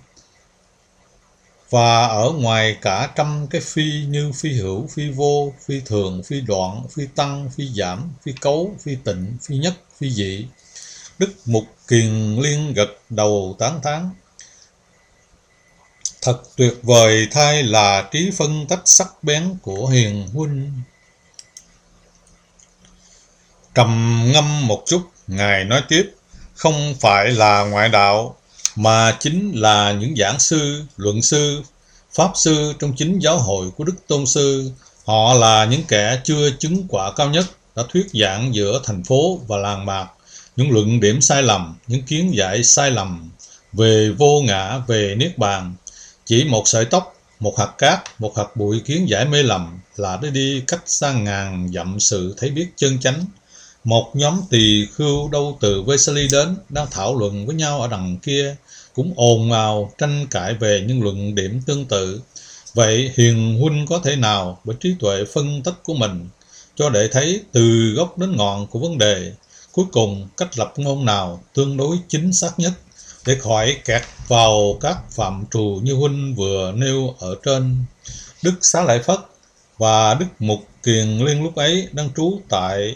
và ở ngoài cả trăm cái phi như phi hữu, phi vô, phi thường, phi đoạn, phi tăng, phi giảm, phi cấu, phi tịnh, phi nhất, phi dị. Đức Mục Kiền Liên gật đầu tán thán. Thật tuyệt vời thay là trí phân tách sắc bén của hiền huynh. Trầm ngâm một chút, Ngài nói tiếp, không phải là ngoại đạo, mà chính là những giảng sư, luận sư, pháp sư trong chính giáo hội của Đức Tôn Sư. Họ là những kẻ chưa chứng quả cao nhất, đã thuyết giảng giữa thành phố và làng mạc những luận điểm sai lầm, những kiến giải sai lầm về vô ngã, về niết bàn. Chỉ một sợi tóc, một hạt cát, một hạt bụi kiến giải mê lầm là để đi cách xa ngàn dặm sự thấy biết chân chánh. Một nhóm tỳ khưu đâu từ Vesali đến, đang thảo luận với nhau ở đằng kia, cũng ồn ào tranh cãi về những luận điểm tương tự. Vậy hiền huynh có thể nào bởi trí tuệ phân tích của mình cho để thấy từ gốc đến ngọn của vấn đề, cuối cùng cách lập ngôn nào tương đối chính xác nhất, để khỏi kẹt vào các phạm trù như huynh vừa nêu ở trên? Đức Xá Lợi Phất và Đức Mục Kiền Liên lúc ấy đang trú tại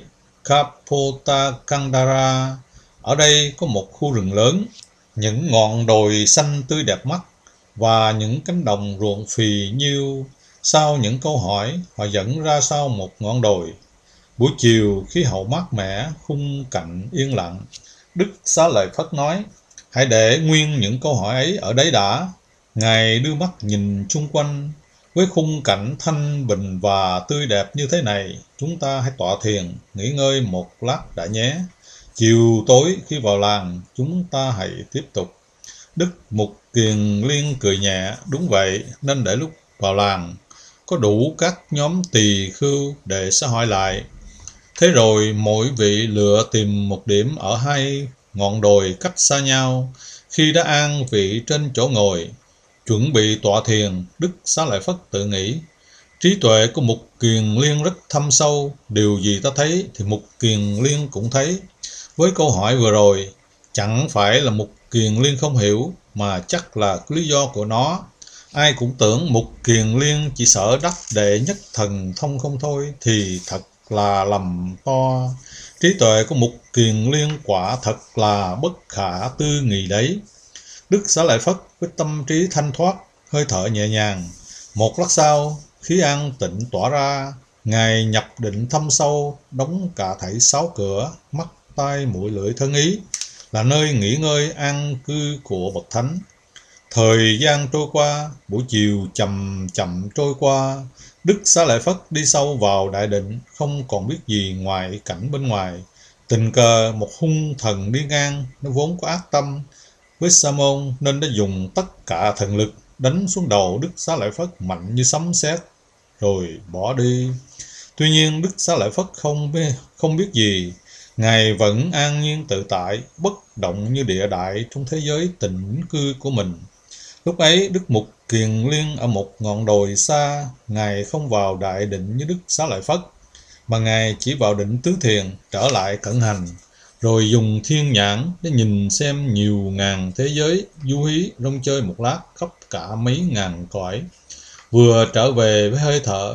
Kapota-Kandara. Ở đây có một khu rừng lớn, những ngọn đồi xanh tươi đẹp mắt và những cánh đồng ruộng phì nhiêu. Sau những câu hỏi, họ dẫn ra sau một ngọn đồi. Buổi chiều, khí hậu mát mẻ, khung cảnh yên lặng. Đức Xá Lợi Phất nói, hãy để nguyên những câu hỏi ấy ở đấy đã. Ngài đưa mắt nhìn chung quanh. Với khung cảnh thanh bình và tươi đẹp như thế này, chúng ta hãy tọa thiền, nghỉ ngơi một lát đã nhé. Chiều tối khi vào làng, chúng ta hãy tiếp tục. Đức Mục Kiền Liên cười nhẹ, đúng vậy, nên để lúc vào làng, có đủ các nhóm tỳ khưu để xã hội lại. Thế rồi mỗi vị lựa tìm một điểm ở hai ngọn đồi cách xa nhau. Khi đã an vị trên chỗ ngồi, chuẩn bị tọa thiền, Đức Xá Lợi Phất tự nghĩ, trí tuệ của Mục Kiền Liên rất thâm sâu, điều gì ta thấy thì Mục Kiền Liên cũng thấy. Với câu hỏi vừa rồi, chẳng phải là Mục Kiền Liên không hiểu, mà chắc là lý do của nó. Ai cũng tưởng Mục Kiền Liên chỉ sợ đắc đệ nhất thần thông không thôi, thì thật là lầm to. Trí tuệ của Mục Kiền Liên quả thật là bất khả tư nghị đấy. Đức Xá Lợi Phất với tâm trí thanh thoát, hơi thở nhẹ nhàng. Một lát sau, khí an tịnh tỏa ra, Ngài nhập định thâm sâu, đóng cả thảy 6 cửa, mắt, tai, mũi, lưỡi, thân ý, là nơi nghỉ ngơi an cư của bậc thánh. Thời gian trôi qua, buổi chiều chậm chậm trôi qua, Đức Xá Lợi Phất đi sâu vào đại định, không còn biết gì ngoài cảnh bên ngoài. Tình cờ một hung thần đi ngang, nó vốn có ác tâm với Sa môn nên đã dùng tất cả thần lực đánh xuống đầu Đức Xá Lợi Phất mạnh như sấm sét, rồi bỏ đi. Tuy nhiên Đức Xá Lợi Phất không biết gì. Ngài vẫn an nhiên tự tại, bất động như địa đại trong thế giới tịnh cư của mình. Lúc ấy Đức Mục Kiền Liên ở một ngọn đồi xa. Ngài không vào đại định như Đức Xá Lợi Phất, mà Ngài chỉ vào định tứ thiền, trở lại cận hành, rồi dùng thiên nhãn để nhìn xem nhiều ngàn thế giới, du hí rong chơi một lát khắp cả mấy ngàn cõi. Vừa trở về với hơi thở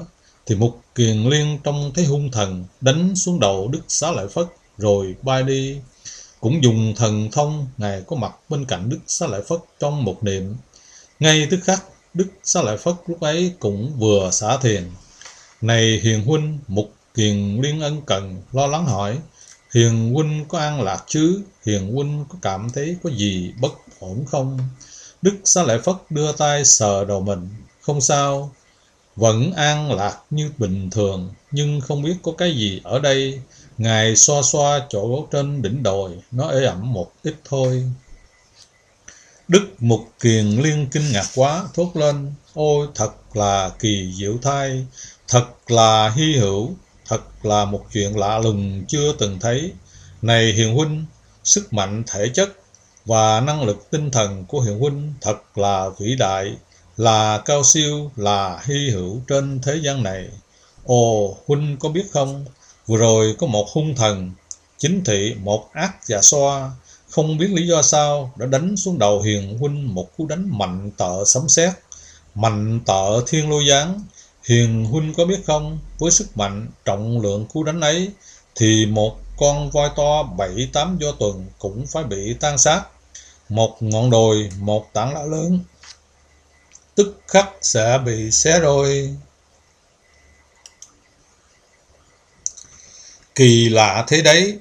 thì Mục Kiền Liên trông thấy hung thần đánh xuống đầu Đức Xá Lợi Phất rồi bay đi. Cũng dùng thần thông, Ngài có mặt bên cạnh Đức Xá Lợi Phất trong một niệm. Ngay tức khắc, Đức Xá Lợi Phất lúc ấy cũng vừa xả thiền. Này Hiền huynh, Mục Kiền Liên ân cần lo lắng hỏi: Hiền huynh có an lạc chứ? Hiền huynh có cảm thấy có gì bất ổn không? Đức Xá Lợi Phất đưa tay sờ đầu mình: Không sao, vẫn an lạc như bình thường, nhưng không biết có cái gì ở đây. Ngài xoa xoa chỗ trên đỉnh đồi, nó ê ẩm một ít thôi. Đức Mục Kiền Liên kinh ngạc quá, thốt lên: Ôi, thật là kỳ diệu thay, thật là hy hữu, thật là một chuyện lạ lùng chưa từng thấy. Này Hiền huynh, sức mạnh thể chất và năng lực tinh thần của Hiền huynh thật là vĩ đại, là cao siêu, là hy hữu trên thế gian này. Ồ, huynh có biết không, vừa rồi có một hung thần, chính thị một ác dạ xoa, không biết lý do sao đã đánh xuống đầu Hiền huynh một cú đánh mạnh tợ sấm sét, mạnh tợ thiên lôi giáng. Hiền huynh có biết không, với sức mạnh trọng lượng cú đánh ấy thì một con voi to 7-8 do tuần cũng phải bị tan xác. Một ngọn đồi, một tảng đá lớn tức khắc sẽ bị xé đôi. Kỳ lạ thế đấy,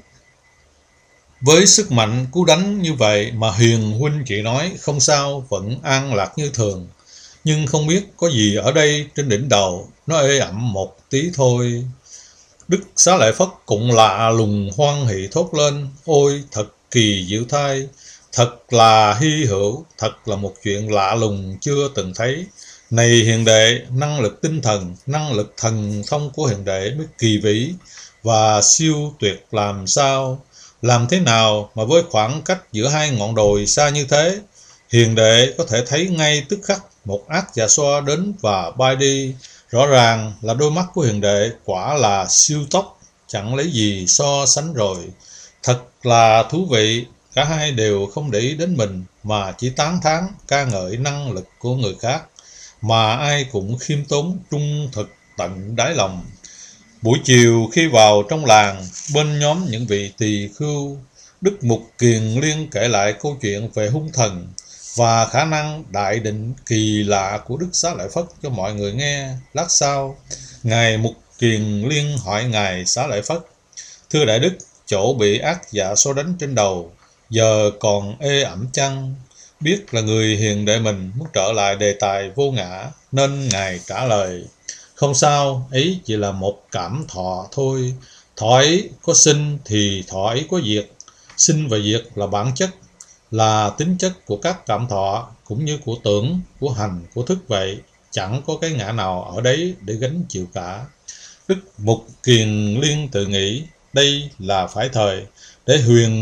với sức mạnh cú đánh như vậy mà Hiền huynh chỉ nói không sao, vẫn an lạc như thường. Nhưng không biết có gì ở đây trên đỉnh đầu, nó ê ẩm một tí thôi. Đức Xá Lợi Phất cũng lạ lùng hoan hỷ thốt lên: Ôi, thật kỳ diệu thay, thật là hy hữu, thật là một chuyện lạ lùng chưa từng thấy. Này hiền đệ, năng lực tinh thần, năng lực thần thông của hiền đệ mới kỳ vĩ và siêu tuyệt làm sao? Làm thế nào mà với khoảng cách giữa hai ngọn đồi xa như thế, hiền đệ có thể thấy ngay tức khắc một ác dạ xoa đến và bay đi? Rõ ràng là đôi mắt của hiền đệ quả là siêu tốc, chẳng lấy gì so sánh rồi. Thật là thú vị, cả hai đều không để ý đến mình mà chỉ tán thán ca ngợi năng lực của người khác, mà ai cũng khiêm tốn trung thực tận đáy lòng. Buổi chiều khi vào trong làng, bên nhóm những vị tỳ khưu, Đức Mục Kiền Liên kể lại câu chuyện về hung thần và khả năng đại định kỳ lạ của Đức Xá Lợi Phất cho mọi người nghe. Lát sau, Ngài Mục Kiền Liên hỏi Ngài Xá Lợi Phất: Thưa Đại Đức, chỗ bị ác dạ xoa đánh trên đầu giờ còn ê ẩm chăng? Biết là người hiền đệ mình muốn trở lại đề tài vô ngã, nên Ngài trả lời: Không sao, ấy chỉ là một cảm thọ thôi. Thọ ấy có sinh thì thọ ấy có diệt. Sinh và diệt là bản chất, là tính chất của các cảm thọ, cũng như của tưởng, của hành, của thức vậy. Chẳng có cái ngã nào ở đấy để gánh chịu cả. Đức Mục Kiền Liên tự nghĩ đây là phải thời để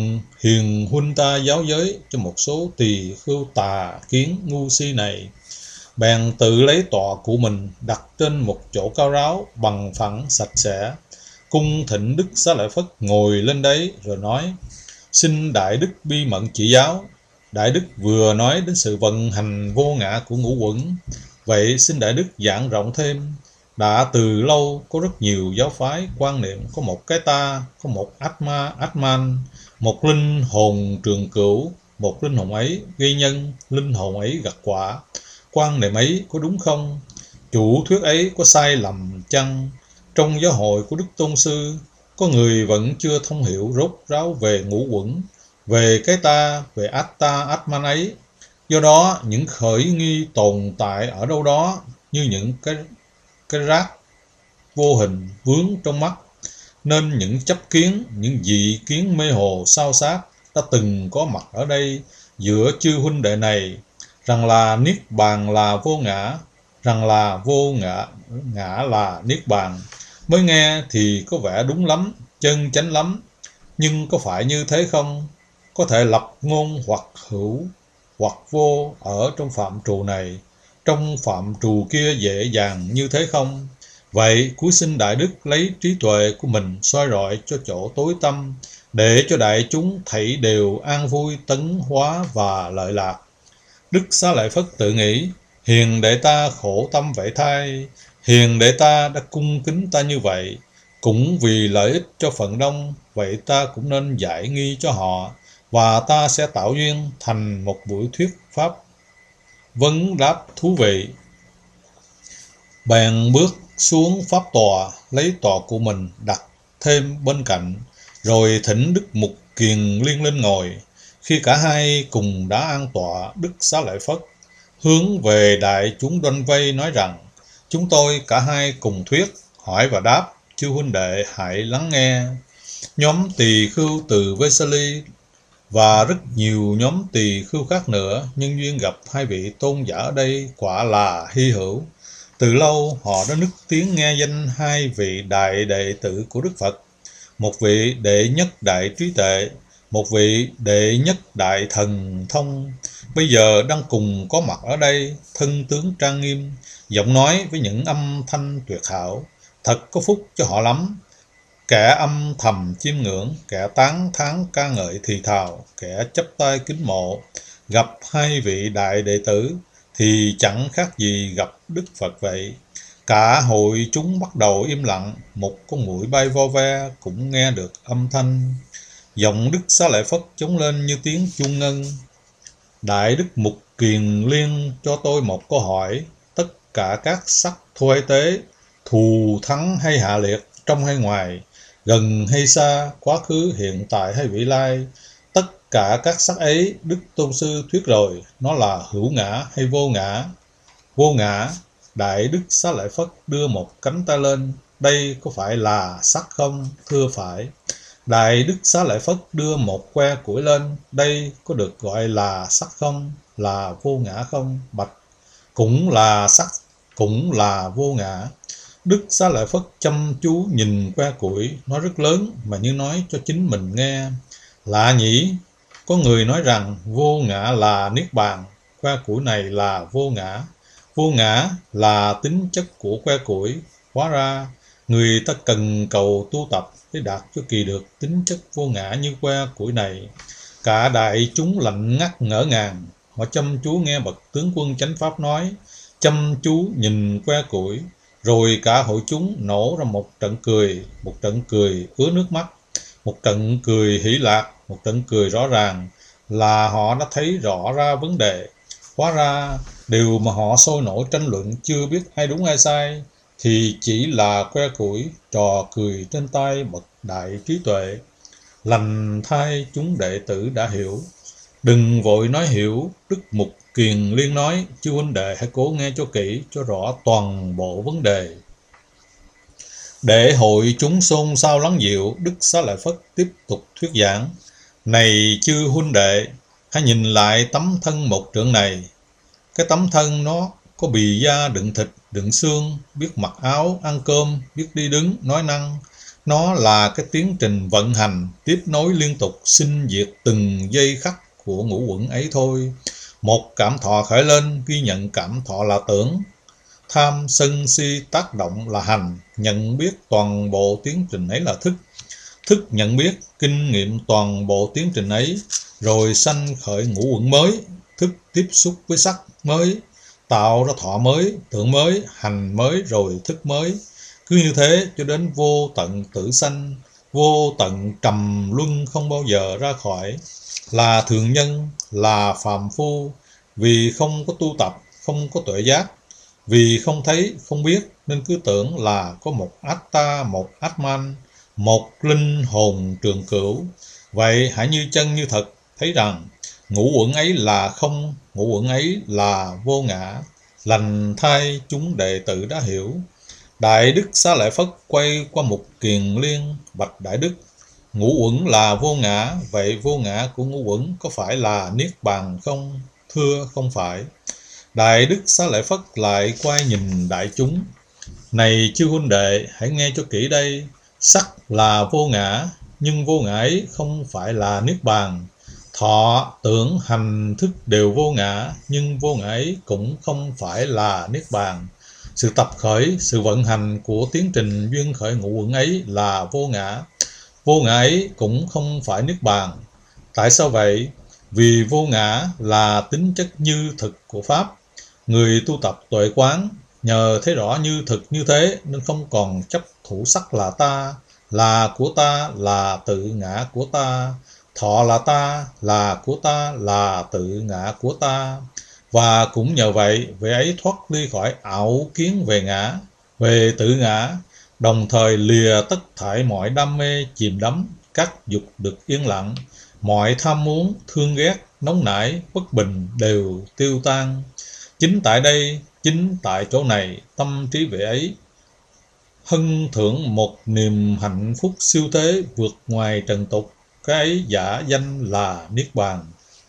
hiền huynh ta giáo giới cho một số tỳ khưu tà kiến ngu si này. Bèn tự lấy tọa của mình đặt trên một chỗ cao ráo bằng phẳng sạch sẽ, cung thỉnh Đức Xá Lợi Phất ngồi lên đấy rồi nói: Xin Đại Đức bi mẫn chỉ giáo. Đại Đức vừa nói đến sự vận hành vô ngã của ngũ uẩn, vậy xin Đại Đức giảng rộng thêm. Đã từ lâu có rất nhiều giáo phái quan niệm có một cái ta, có một Atma, Atman, một linh hồn trường cửu, một linh hồn ấy gây nhân, linh hồn ấy gặt quả. Quan niệm ấy có đúng không? Chủ thuyết ấy có sai lầm chăng? Trong giáo hội của Đức Tôn Sư, có người vẫn chưa thông hiểu rốt ráo về ngũ uẩn, về cái ta, về Atta, Atman ấy. Do đó, những khởi nghi tồn tại ở đâu đó như những cái rác vô hình vướng trong mắt, nên những chấp kiến, những dị kiến mê hồ sao sát đã từng có mặt ở đây giữa chư huynh đệ này, rằng là niết bàn là vô ngã, rằng là vô ngã là niết bàn. Mới nghe thì có vẻ đúng lắm, chân chánh lắm, nhưng có phải như thế không? Có thể lập ngôn hoặc hữu hoặc vô ở trong phạm trù này, trong phạm trù kia dễ dàng như thế không? Vậy cúi xin Đại Đức lấy trí tuệ của mình soi rọi cho chỗ tối tâm, để cho đại chúng thảy đều an vui, tấn hóa và lợi lạc. Đức Xá Lợi Phất tự nghĩ: Hiền đệ ta khổ tâm vậy thay, Hiền đệ ta đã cung kính ta như vậy, cũng vì lợi ích cho phần đông, vậy ta cũng nên giải nghi cho họ, và ta sẽ tạo duyên thành một buổi thuyết pháp vấn đáp thú vị. Bèn bước xuống pháp tòa, lấy tòa của mình đặt thêm bên cạnh, rồi thỉnh Đức Mục Kiền Liên lên ngồi. Khi cả hai cùng đã an tọa, Đức Xá Lợi Phất hướng về đại chúng đoanh vây nói rằng: chúng tôi cả hai cùng thuyết, hỏi và đáp, chư huynh đệ hãy lắng nghe. Nhóm tỳ khưu từ Vesali và rất nhiều nhóm tỳ khưu khác nữa nhân duyên gặp hai vị tôn giả ở đây quả là hy hữu. Từ lâu họ đã nức tiếng nghe danh hai vị đại đệ tử của Đức Phật, một vị đệ nhất đại trí tuệ, một vị đệ nhất đại thần thông, bây giờ đang cùng có mặt ở đây, thân tướng trang nghiêm, giọng nói với những âm thanh tuyệt hảo, thật có phúc cho họ lắm. Kẻ âm thầm chiêm ngưỡng, kẻ tán thán ca ngợi thì thào, kẻ chắp tay kính mộ, gặp hai vị đại đệ tử thì chẳng khác gì gặp Đức Phật vậy. Cả hội chúng bắt đầu im lặng, một con muỗi bay vo ve cũng nghe được âm thanh. Giọng Đức Xá Lợi Phất trống lên như tiếng chuông ngân. Đại Đức Mục Kiền Liên cho tôi một câu hỏi, tất cả các sắc thuê tế, thù thắng hay hạ liệt, trong hay ngoài, gần hay xa, quá khứ, hiện tại hay vị lai, tất cả các sắc ấy Đức Tôn Sư thuyết rồi, nó là hữu ngã hay vô ngã? Vô ngã. Đại Đức Xá Lợi Phất đưa một cánh tay lên, đây có phải là sắc không? Thưa phải. Đại Đức Xá Lợi Phất đưa một que củi lên, đây có được gọi là sắc không? Là vô ngã không? Bạch, cũng là sắc, cũng là vô ngã. Đức Xá Lợi Phất chăm chú nhìn que củi, nói rất lớn mà như nói cho chính mình nghe. Lạ nhỉ, có người nói rằng vô ngã là niết bàn, que củi này là vô ngã. Vô ngã là tính chất của que củi, hóa ra người ta cần cầu tu tập để đạt cho kỳ được tính chất vô ngã như que củi này. Cả đại chúng lạnh ngắt ngỡ ngàng, họ chăm chú nghe bậc tướng quân chánh pháp nói, chăm chú nhìn que củi, rồi cả hội chúng nổ ra một trận cười ứa nước mắt, một trận cười hỷ lạc, một trận cười rõ ràng là họ đã thấy rõ ra vấn đề. Hóa ra điều mà họ sôi nổi tranh luận chưa biết ai đúng ai sai thì chỉ là que củi, trò cười trên tay bậc đại trí tuệ. Lành thay chúng đệ tử đã hiểu. Đừng vội nói hiểu, Đức Mục Kiền Liên nói, chư huynh đệ hãy cố nghe cho kỹ, cho rõ toàn bộ vấn đề. Để hội chúng xôn xao lắng dịu, Đức Xá Lợi Phất tiếp tục thuyết giảng. Này chư huynh đệ, hãy nhìn lại tấm thân một trượng này. Cái tấm thân nó có bì da đựng thịt, đựng xương, biết mặc áo, ăn cơm, biết đi đứng, nói năng. Nó là cái tiến trình vận hành, tiếp nối liên tục, sinh diệt từng giây khắc của ngũ uẩn ấy thôi. Một cảm thọ khởi lên, ghi nhận cảm thọ là tưởng. Tham, sân, si tác động là hành, nhận biết toàn bộ tiến trình ấy là thức. Thức nhận biết, kinh nghiệm toàn bộ tiến trình ấy, rồi sanh khởi ngũ uẩn mới. Thức tiếp xúc với sắc mới, tạo ra thọ mới, tưởng mới, hành mới, rồi thức mới. Cứ như thế cho đến vô tận tử sanh, vô tận trầm luân không bao giờ ra khỏi. Là thường nhân, là phàm phu, vì không có tu tập, không có tuệ giác, vì không thấy, không biết nên cứ tưởng là có một Atta, một Atman, một linh hồn trường cửu. Vậy hãy như chân như thật, thấy rằng ngũ uẩn ấy là không, ngũ uẩn ấy là vô ngã. Lành thay chúng đệ tử đã hiểu. Đại Đức Xá Lợi Phất quay qua Mục Kiền Liên, bạch Đại Đức, ngũ uẩn là vô ngã, vậy vô ngã của ngũ uẩn có phải là niết bàn không? Thưa không phải. Đại Đức Xá Lợi Phất lại quay nhìn đại chúng. Này chư huynh đệ, hãy nghe cho kỹ đây. Sắc là vô ngã, nhưng vô ngã ấy không phải là niết bàn. Thọ, tưởng, hành, thức đều vô ngã, nhưng vô ngã ấy cũng không phải là niết bàn. Sự tập khởi, sự vận hành của tiến trình duyên khởi ngũ uẩn ấy là vô ngã. Vô ngã ấy cũng không phải niết bàn. Tại sao vậy? Vì vô ngã là tính chất như thực của Pháp. Người tu tập tuệ quán Nhờ thấy rõ như thực như thế nên không còn chấp thủ sắc là của ta, là tự ngã của ta, thọ là của ta, là tự ngã của ta. Và cũng nhờ vậy, vị ấy thoát ly khỏi ảo kiến về ngã, về tự ngã, đồng thời lìa tất thảy mọi đam mê chìm đắm, các dục được yên lặng, mọi tham muốn, thương ghét, nóng nảy, bất bình đều tiêu tan. Chính tại đây, chính tại chỗ này, tâm trí vị ấy hân thưởng một niềm hạnh phúc siêu thế vượt ngoài trần tục, cái ấy giả danh là Niết Bàn.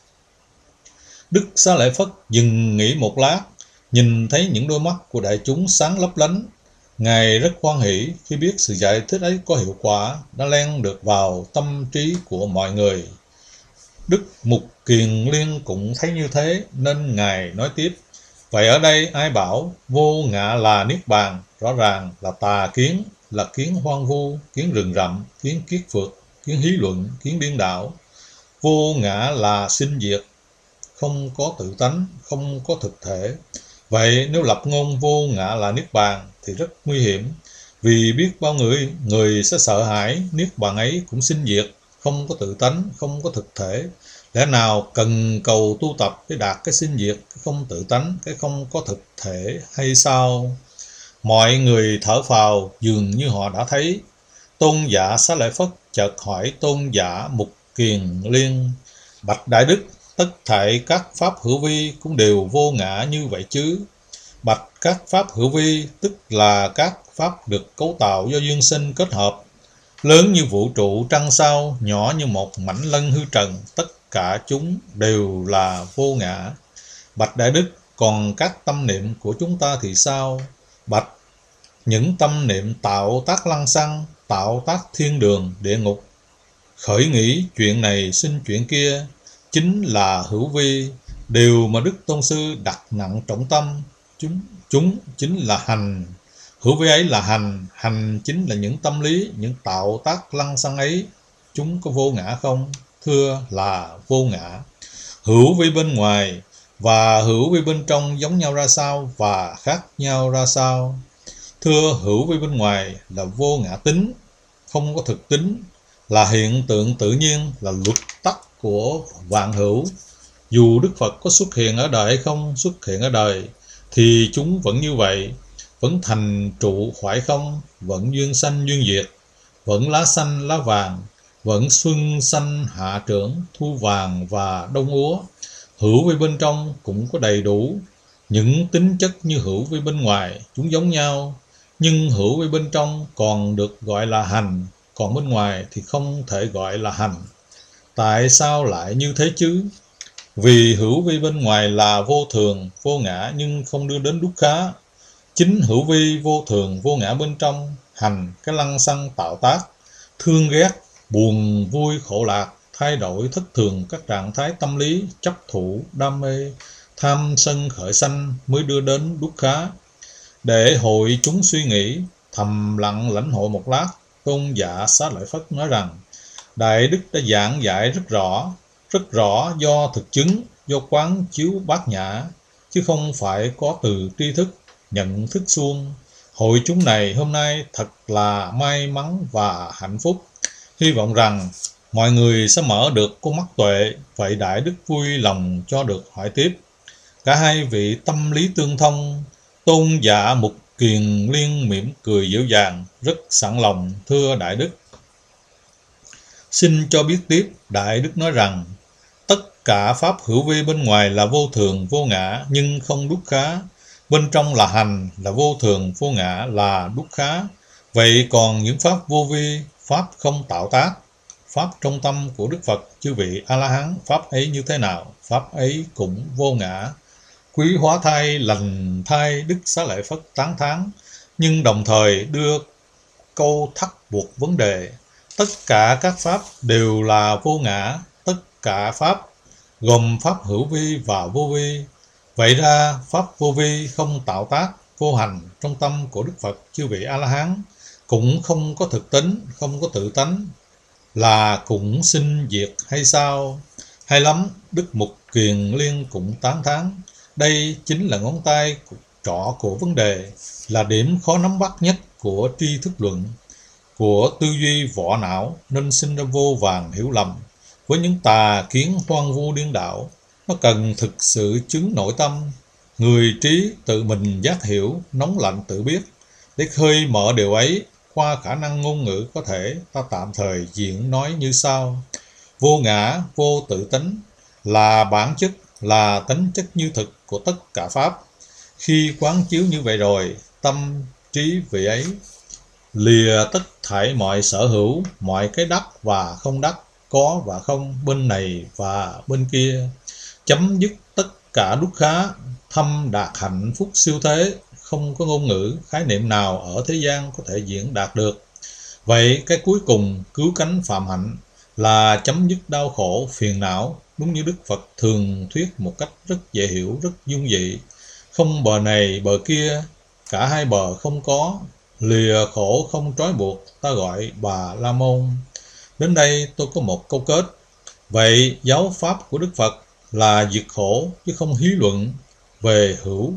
Đức Xá Lợi Phất dừng nghỉ một lát, nhìn thấy những đôi mắt của đại chúng sáng lấp lánh. Ngài rất hoan hỷ khi biết sự giải thích ấy có hiệu quả, đã len được vào tâm trí của mọi người. Đức Mục Kiền Liên cũng thấy như thế, nên Ngài nói tiếp: vậy ở đây ai bảo vô ngã là Niết Bàn? Rõ ràng là tà kiến, là kiến hoang vu, kiến rừng rậm, kiến kiết phược, kiến hí luận, kiến điên đảo. Vô ngã là sinh diệt, không có tự tánh, không có thực thể. Vậy nếu lập ngôn vô ngã là Niết Bàn thì rất nguy hiểm, vì biết bao người sẽ sợ hãi Niết Bàn ấy cũng sinh diệt, không có tự tánh, không có thực thể. Lẽ nào cần cầu tu tập để đạt cái sinh diệt, cái không tự tánh, cái không có thực thể hay sao? Mọi người thở phào, dường như họ đã thấy. Tôn giả Xá Lợi Phất chợt hỏi tôn giả Mục Kiền Liên: bạch Đại Đức, tất thảy các pháp hữu vi cũng đều vô ngã như vậy chứ? Bạch các pháp hữu vi tức là các pháp được cấu tạo do duyên sinh kết hợp, lớn như vũ trụ trăng sao, nhỏ như một mảnh lân hư trần, tất cả chúng đều là vô ngã. Bạch Đại Đức, còn các tâm niệm của chúng ta thì sao? Bạch, những tâm niệm tạo tác lăng xăng, tạo tác thiên đường, địa ngục, khởi nghĩ chuyện này sinh chuyện kia, chính là hữu vi, điều mà Đức Tôn Sư đặt nặng trọng tâm. Chúng chính là hành. Hữu vi ấy là hành chính là những tâm lý, những tạo tác lăng xăng ấy. Chúng có vô ngã không? Thưa là vô ngã. Hữu vi bên ngoài và hữu vi bên trong giống nhau ra sao và khác nhau ra sao? Thưa, hữu vi bên ngoài là vô ngã tính, không có thực tính, là hiện tượng tự nhiên, là luật tắc của vạn hữu. Dù Đức Phật có xuất hiện ở đời hay không xuất hiện ở đời, thì chúng vẫn như vậy, vẫn thành trụ khoải không, vẫn duyên sanh duyên diệt, vẫn lá xanh lá vàng, vẫn xuân xanh hạ trưởng, thu vàng và đông úa. Hữu vi bên trong cũng có đầy đủ những tính chất như hữu vi bên ngoài, chúng giống nhau, nhưng hữu vi bên trong còn được gọi là hành, còn bên ngoài thì không thể gọi là hành. Tại sao lại như thế chứ? Vì hữu vi bên ngoài là vô thường, vô ngã nhưng không đưa đến dukkha. Chính hữu vi vô thường, vô ngã bên trong, hành, cái lăng xăng tạo tác, thương ghét, buồn, vui, khổ lạc, thay đổi thất thường các trạng thái tâm lý, chấp thủ, đam mê, tham sân khởi sanh mới đưa đến dukkha. Để hội chúng suy nghĩ, thầm lặng lãnh hội một lát, tôn giả Xá Lợi Phất nói rằng: Đại Đức đã giảng giải rất rõ do thực chứng, do quán chiếu bát nhã, chứ không phải có từ tri thức, nhận thức suông. Hội chúng này hôm nay thật là may mắn và hạnh phúc. Hy vọng rằng mọi người sẽ mở được con mắt tuệ. Vậy Đại Đức vui lòng cho được hỏi tiếp. Cả hai vị tâm lý tương thông. Tôn giả Mục Kiền Liên mỉm cười dịu dàng, rất sẵn lòng: thưa Đại Đức, xin cho biết tiếp. Đại Đức nói rằng: tất cả pháp hữu vi bên ngoài là vô thường, vô ngã nhưng không dukkha. Bên trong là hành, là vô thường, vô ngã, là dukkha. Vậy còn những pháp vô vi, pháp không tạo tác, pháp trong tâm của Đức Phật, chư vị A-la-hán, pháp ấy như thế nào? Pháp ấy cũng vô ngã. Quý hóa thai, lành thai, Đức Xá Lợi Phất tán thán, nhưng đồng thời đưa câu thắt buộc vấn đề. Tất cả các pháp đều là vô ngã, tất cả pháp gồm pháp hữu vi và vô vi. Vậy ra pháp vô vi không tạo tác, vô hành trong tâm của Đức Phật, chư vị A-la-hán, cũng không có thực tính, không có tự tánh, là cũng sinh diệt hay sao? Hay lắm, Đức Mục Kiền Liên cũng tán thán. Đây chính là ngón tay trọ của vấn đề, là điểm khó nắm bắt nhất của tri thức luận, của tư duy võ não, nên sinh ra vô vàn hiểu lầm. Với những tà kiến hoang vu điên đảo, nó cần thực sự chứng nội tâm, người trí tự mình giác hiểu, nóng lạnh tự biết. Để khơi mở điều ấy qua khả năng ngôn ngữ có thể, ta tạm thời diễn nói như sau. Vô ngã, vô tự tính là bản chất, là tính chất như thực của tất cả pháp. Khi quán chiếu như vậy rồi, tâm trí vị ấy lìa tất thảy mọi sở hữu, mọi cái đắc và không đắc, có và không, bên này và bên kia, chấm dứt tất cả đúc khá, thâm đạt hạnh phúc siêu thế, không có ngôn ngữ, khái niệm nào ở thế gian có thể diễn đạt được. Vậy cái cuối cùng cứu cánh phạm hạnh là chấm dứt đau khổ, phiền não, đúng như Đức Phật thường thuyết một cách rất dễ hiểu, rất dung dị. Không bờ này bờ kia, cả hai bờ không có, lìa khổ không trói buộc, ta gọi Bà La Môn. Đến đây tôi có một câu kết. Vậy giáo pháp của Đức Phật là diệt khổ, chứ không hí luận về hữu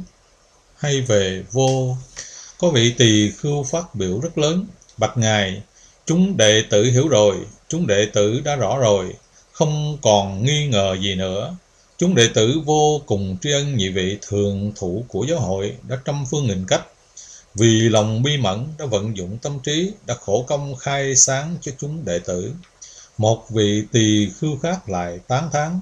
hay về vô. Có vị tỳ khưu phát biểu rất lớn. Bạch Ngài, chúng đệ tử hiểu rồi, chúng đệ tử đã rõ rồi, không còn nghi ngờ gì nữa. Chúng đệ tử vô cùng tri ân nhị vị thường thủ của giáo hội đã trăm phương nghìn cách, vì lòng bi mẫn đã vận dụng tâm trí, đã khổ công khai sáng cho chúng đệ tử. Một vị tỳ khưu khác lại tán thán.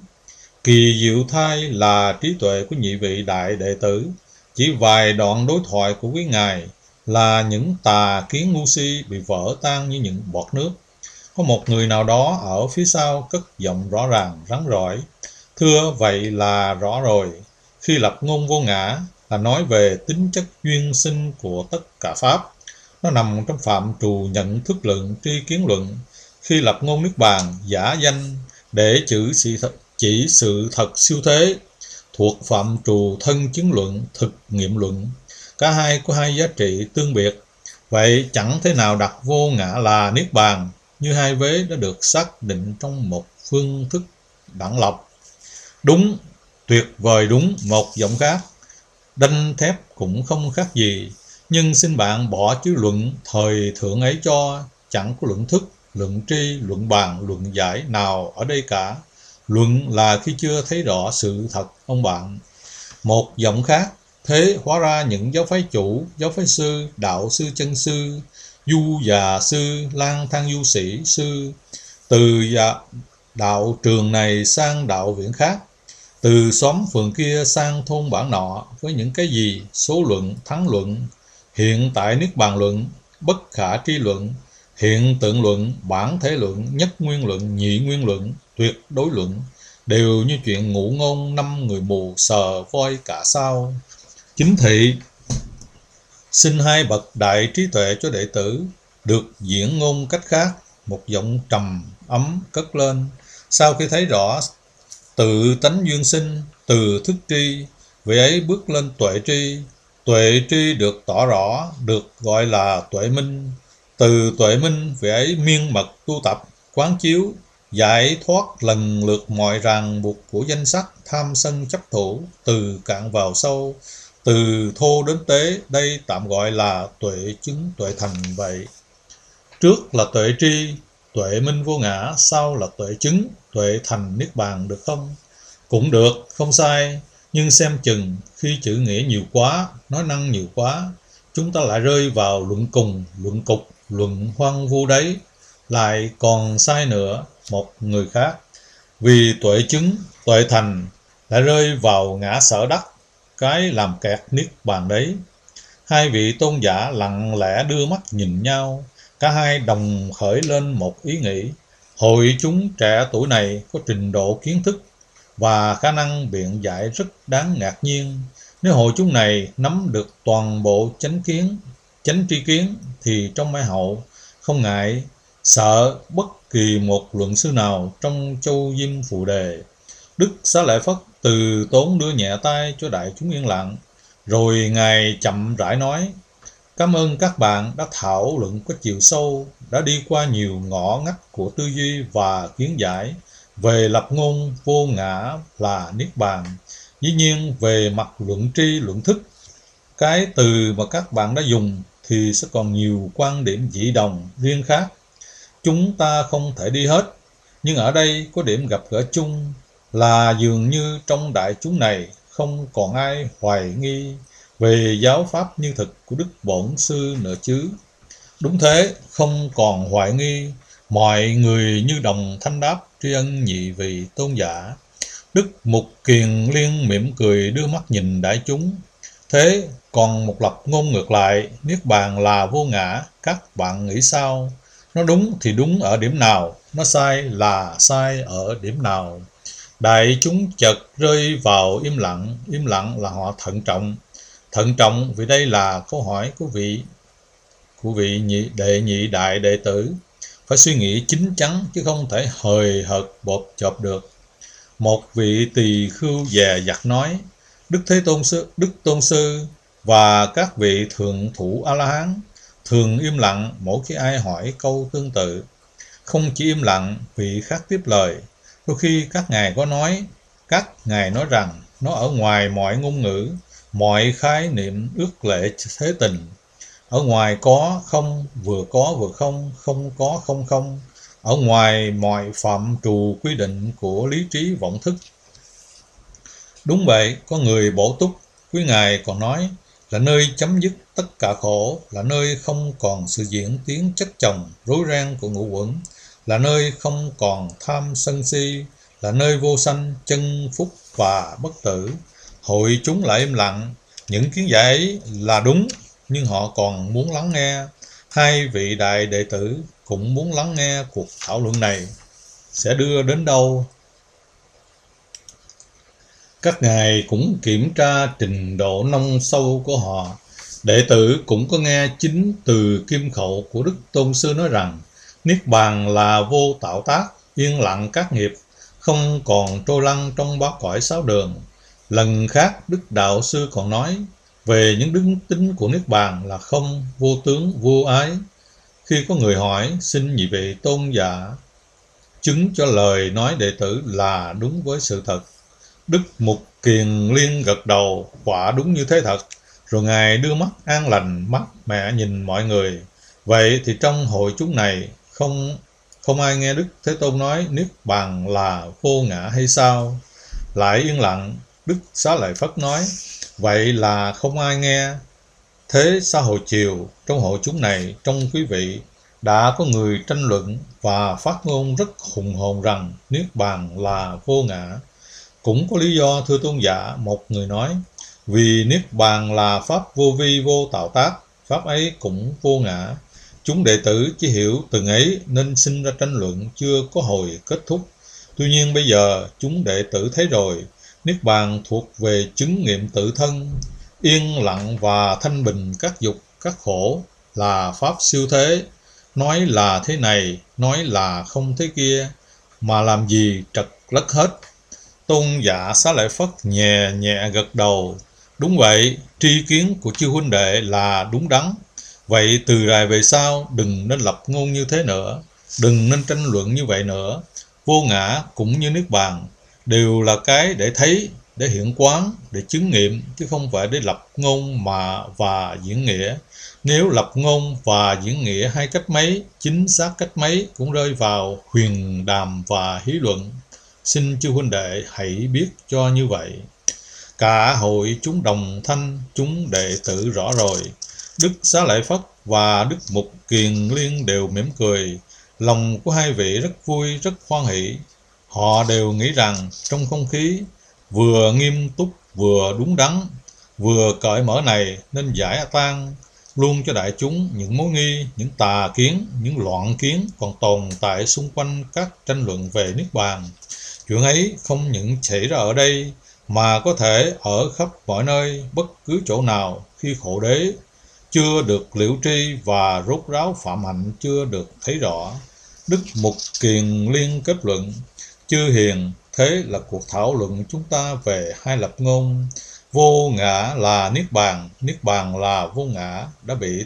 Kỳ diệu thay là trí tuệ của nhị vị đại đệ tử. Chỉ vài đoạn đối thoại của quý ngài là những tà kiến ngu si bị vỡ tan như những bọt nước. Có một người nào đó ở phía sau cất giọng rõ ràng rắn rỏi. Thưa, vậy là rõ rồi. Khi lập ngôn vô ngã là nói về tính chất duyên sinh của tất cả pháp. Nó nằm trong phạm trù nhận thức luận, tri kiến luận. Khi lập ngôn niết bàn, giả danh để chỉ sự thật siêu thế, thuộc phạm trù thân chứng luận, thực nghiệm luận. Cả hai có hai giá trị tương biệt. Vậy chẳng thế nào đặt vô ngã là niết bàn, như hai vế đã được xác định trong một phương thức đẳng lập. Đúng, tuyệt vời đúng, một giọng khác. Đanh thép cũng không khác gì, nhưng xin bạn bỏ chữ luận thời thượng ấy cho, chẳng có luận thức, luận tri, luận bàn, luận giải nào ở đây cả. Luận là khi chưa thấy rõ sự thật ông bạn. Một giọng khác, thế hóa ra những giáo phái chủ, giáo phái sư, đạo sư chân sư, du già sư, lang thang du sĩ sư, từ đạo trường này sang đạo viện khác, từ xóm phường kia sang thôn bản nọ, với những cái gì số luận, thắng luận, hiện tại niết bàn luận, bất khả tri luận, hiện tượng luận, bản thể luận, nhất nguyên luận, nhị nguyên luận, tuyệt đối luận, đều như chuyện ngụ ngôn năm người mù sờ voi cả sao. Chính thị xin hai bậc đại trí tuệ cho đệ tử được diễn ngôn cách khác. Một giọng trầm ấm cất lên. Sau khi thấy rõ tự tánh duyên sinh, từ thức tri, vị ấy bước lên tuệ tri. Tuệ tri được tỏ rõ, được gọi là tuệ minh. Từ tuệ minh, vị ấy miên mật tu tập, quán chiếu, giải thoát lần lượt mọi ràng buộc của danh sắc, tham sân chấp thủ, từ cạn vào sâu, từ thô đến tế. Đây tạm gọi là tuệ chứng, tuệ thành vậy. Trước là tuệ tri, tuệ minh vô ngã, sau là tuệ chứng, tuệ thành niết bàn, được không? Cũng được, không sai, nhưng xem chừng khi chữ nghĩa nhiều quá, nói năng nhiều quá, chúng ta lại rơi vào luận cùng, luận cục, luận hoang vu đấy. Lại còn sai nữa, một người khác, vì tuệ chứng, tuệ thành lại rơi vào ngã sở đắc, cái làm kẹt niết bàn đấy. Hai vị tôn giả lặng lẽ đưa mắt nhìn nhau, cả hai đồng khởi lên một ý nghĩ. Hội chúng trẻ tuổi này có trình độ kiến thức và khả năng biện giải rất đáng ngạc nhiên. Nếu hội chúng này nắm được toàn bộ chánh tri kiến, thì trong mãi hậu không ngại sợ bất kỳ một luận sư nào trong châu Diêm Phù Đề. Đức Xá Lợi Phất từ tốn đưa nhẹ tay cho đại chúng yên lặng, rồi Ngài chậm rãi nói: cảm ơn các bạn đã thảo luận có chiều sâu, đã đi qua nhiều ngõ ngách của tư duy và kiến giải về lập ngôn vô ngã là niết bàn. Dĩ nhiên về mặt luận tri luận thức, cái từ mà các bạn đã dùng thì sẽ còn nhiều quan điểm dị đồng riêng khác. Chúng ta không thể đi hết, nhưng ở đây có điểm gặp gỡ chung là dường như trong đại chúng này không còn ai hoài nghi về giáo pháp như thực của Đức Bổn Sư nữa chứ. Đúng thế, không còn hoài nghi, mọi người như đồng thanh đáp tri ân nhị vị tôn giả. Đức Mục Kiền Liên mỉm cười đưa mắt nhìn đại chúng. Thế còn một lập ngôn ngược lại, Niết Bàn là vô ngã, các bạn nghĩ sao? Nó đúng thì đúng ở điểm nào, nó sai là sai ở điểm nào? Đại chúng chợt rơi vào im lặng là họ thận trọng. Thận trọng vì đây là câu hỏi của vị nhị đại đệ tử. Phải suy nghĩ chín chắn chứ không thể hời hợt bộp chộp được. Một vị tỳ khưu dè dặt nói, Đức Tôn Sư và các vị thượng thủ A-la-hán thường im lặng mỗi khi ai hỏi câu tương tự. Không chỉ im lặng, vị khác tiếp lời. Đôi khi các ngài nói rằng nó ở ngoài mọi ngôn ngữ, mọi khái niệm ước lệ thế tình. Ở ngoài có không, vừa không, không có không không. Ở ngoài mọi phạm trù quy định của lý trí vọng thức. Đúng vậy, có người bổ túc, quý ngài còn nói là nơi chấm dứt tất cả khổ, là nơi không còn sự diễn tiến chất chồng, rối ren của ngũ uẩn, là nơi không còn tham sân si, là nơi vô sanh, chân phúc và bất tử. Hội chúng lại im lặng, những kiến giải ấy là đúng, nhưng họ còn muốn lắng nghe. Hai vị đại đệ tử cũng muốn lắng nghe cuộc thảo luận này sẽ đưa đến đâu. Các ngài cũng kiểm tra trình độ nông sâu của họ. Đệ tử cũng có nghe chính từ kim khẩu của Đức Tôn Sư nói rằng Niết Bàn là vô tạo tác, yên lặng các nghiệp, không còn trôi lăn trong bát cõi sáu đường. Lần khác Đức Đạo Sư còn nói về những đức tính của Niết Bàn là không, vô tướng, vô ái. Khi có người hỏi, xin nhị vị tôn giả chứng cho lời nói đệ tử là đúng với sự thật. Đức Mục Kiền Liên gật đầu, quả đúng như thế thật. Rồi ngài đưa mắt an lành, mắt mẹ nhìn mọi người. Vậy thì trong hội chúng này không ai nghe Đức Thế Tôn nói Niết Bàn là vô ngã hay sao? Lại yên lặng. Đức Xá Lợi Phất nói, vậy là không ai nghe. Thế sau hồi chiều, trong hội chúng này, trong quý vị đã có người tranh luận và phát ngôn rất hùng hồn rằng Niết Bàn là vô ngã. Cũng có lý do, thưa tôn giả. Một người nói, vì Niết Bàn là pháp vô vi vô tạo tác, pháp ấy cũng vô ngã. Chúng đệ tử chỉ hiểu từng ấy nên sinh ra tranh luận chưa có hồi kết thúc. Tuy nhiên bây giờ chúng đệ tử thấy rồi, Niết Bàn thuộc về chứng nghiệm tự thân, yên lặng và thanh bình các dục, các khổ, là pháp siêu thế. Nói là thế này, nói là không thế kia, mà làm gì trật lất hết. Tôn giả Xá Lợi Phất nhẹ nhẹ gật đầu. Đúng vậy, tri kiến của chư huynh đệ là đúng đắn. Vậy từ rày về sau đừng nên lập ngôn như thế nữa, đừng nên tranh luận như vậy nữa. Vô ngã cũng như Niết Bàn đều là cái để thấy, để hiện quán, để chứng nghiệm, chứ không phải để lập ngôn và diễn nghĩa. Nếu lập ngôn và diễn nghĩa hai cách mấy, chính xác cách mấy cũng rơi vào huyền đàm và hí luận. Xin chư huynh đệ hãy biết cho như vậy. Cả hội chúng đồng thanh, chúng đệ tử rõ rồi. Đức Xá Lợi Phất và Đức Mục Kiền Liên đều mỉm cười. Lòng của hai vị rất vui, rất hoan hỷ. Họ đều nghĩ rằng trong không khí vừa nghiêm túc, vừa đúng đắn, vừa cởi mở này nên giải tan luôn cho đại chúng những mối nghi, những tà kiến, những loạn kiến còn tồn tại xung quanh các tranh luận về Niết Bàn. Chuyện ấy không những xảy ra ở đây mà có thể ở khắp mọi nơi, bất cứ chỗ nào, khi khổ đế chưa được liễu tri và rốt ráo phạm hạnh chưa được thấy rõ. Đức Mục Kiền Liên kết luận, chư hiền, thế là cuộc thảo luận chúng ta về hai lập ngôn. Vô ngã là Niết Bàn là vô ngã đã bị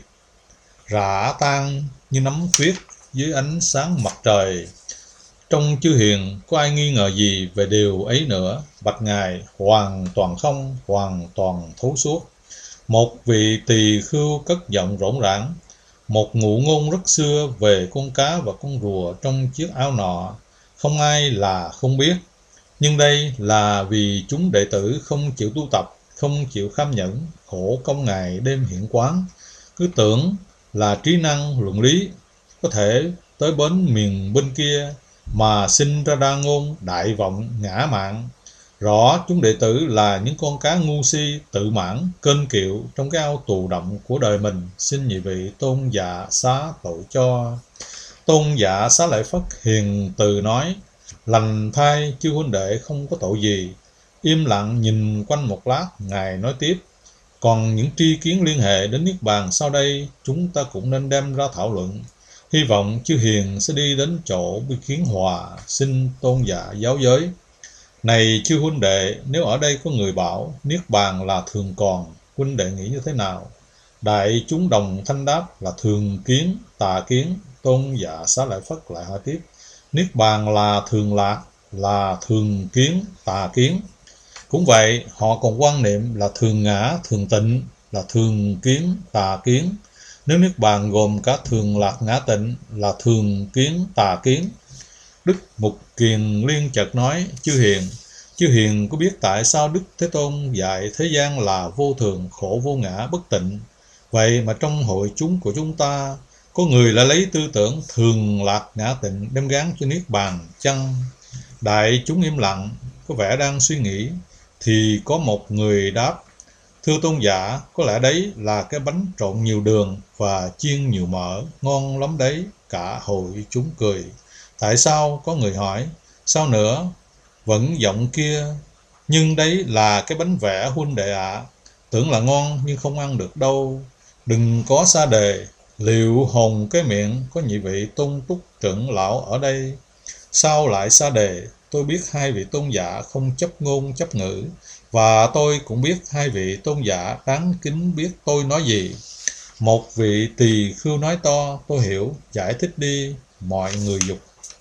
rã tan như nắm tuyết dưới ánh sáng mặt trời. Trong chư hiền có ai nghi ngờ gì về điều ấy nữa? Bạch ngài, hoàn toàn không, hoàn toàn thấu suốt. Một vị tỳ khưu cất giọng rỗng rãng, một ngụ ngôn rất xưa về con cá và con rùa trong chiếc áo nọ, không ai là không biết. Nhưng đây là vì chúng đệ tử không chịu tu tập, không chịu kham nhẫn, khổ công ngày đêm hiện quán, cứ tưởng là trí năng luận lý có thể tới bến miền bên kia, mà sinh ra đa ngôn đại vọng ngã mạn. Rõ chúng đệ tử là những con cá ngu si, tự mãn, kênh kiệu trong cái ao tù động của đời mình, xin nhị vị tôn dạ xá tội cho. Tôn dạ xá lợi Phất hiền từ nói, lành thay chư huynh đệ không có tội gì. Im lặng nhìn quanh một lát, ngài nói tiếp, còn những tri kiến liên hệ đến niết bàn sau đây chúng ta cũng nên đem ra thảo luận. Hy vọng chư hiền sẽ đi đến chỗ bi kiến hòa, xin tôn dạ giáo giới. Này chư huynh đệ, nếu ở đây có người bảo niết bàn là thường còn, huynh đệ nghĩ như thế nào? Đại chúng đồng thanh đáp là thường kiến, tà kiến. Tôn dạ xá lợi Phất lại hỏi tiếp, niết bàn là thường lạc, là thường kiến, tà kiến. Cũng vậy, họ còn quan niệm là thường ngã, thường tịnh, là thường kiến, tà kiến. Nếu niết bàn gồm cả thường lạc ngã tịnh là thường kiến, tà kiến. Đức Mục Kiền Liên chợt nói, chư hiền có biết tại sao Đức Thế Tôn dạy thế gian là vô thường, khổ vô ngã, bất tịnh? Vậy mà trong hội chúng của chúng ta, có người lại lấy tư tưởng thường lạc ngã tịnh đem gán cho niết bàn chăng? Đại chúng im lặng, có vẻ đang suy nghĩ, thì có một người đáp, thưa tôn giả, có lẽ đấy là cái bánh trộn nhiều đường và chiên nhiều mỡ, ngon lắm đấy. Cả hội chúng cười. Tại sao? Có người hỏi. Sao nữa? Vẫn giọng kia, nhưng đấy là cái bánh vẽ huynh đệ ạ. Tưởng là ngon nhưng không ăn được đâu. Đừng có xa đề, liệu hồn cái miệng có nhị vị tôn túc trưởng lão ở đây. Sao lại xa đề? Tôi biết hai vị tôn giả không chấp ngôn chấp ngữ, và tôi cũng biết hai vị tôn giả đáng kính biết tôi nói gì. Một vị tỳ khưu nói to, tôi hiểu, giải thích đi. Mọi người dục.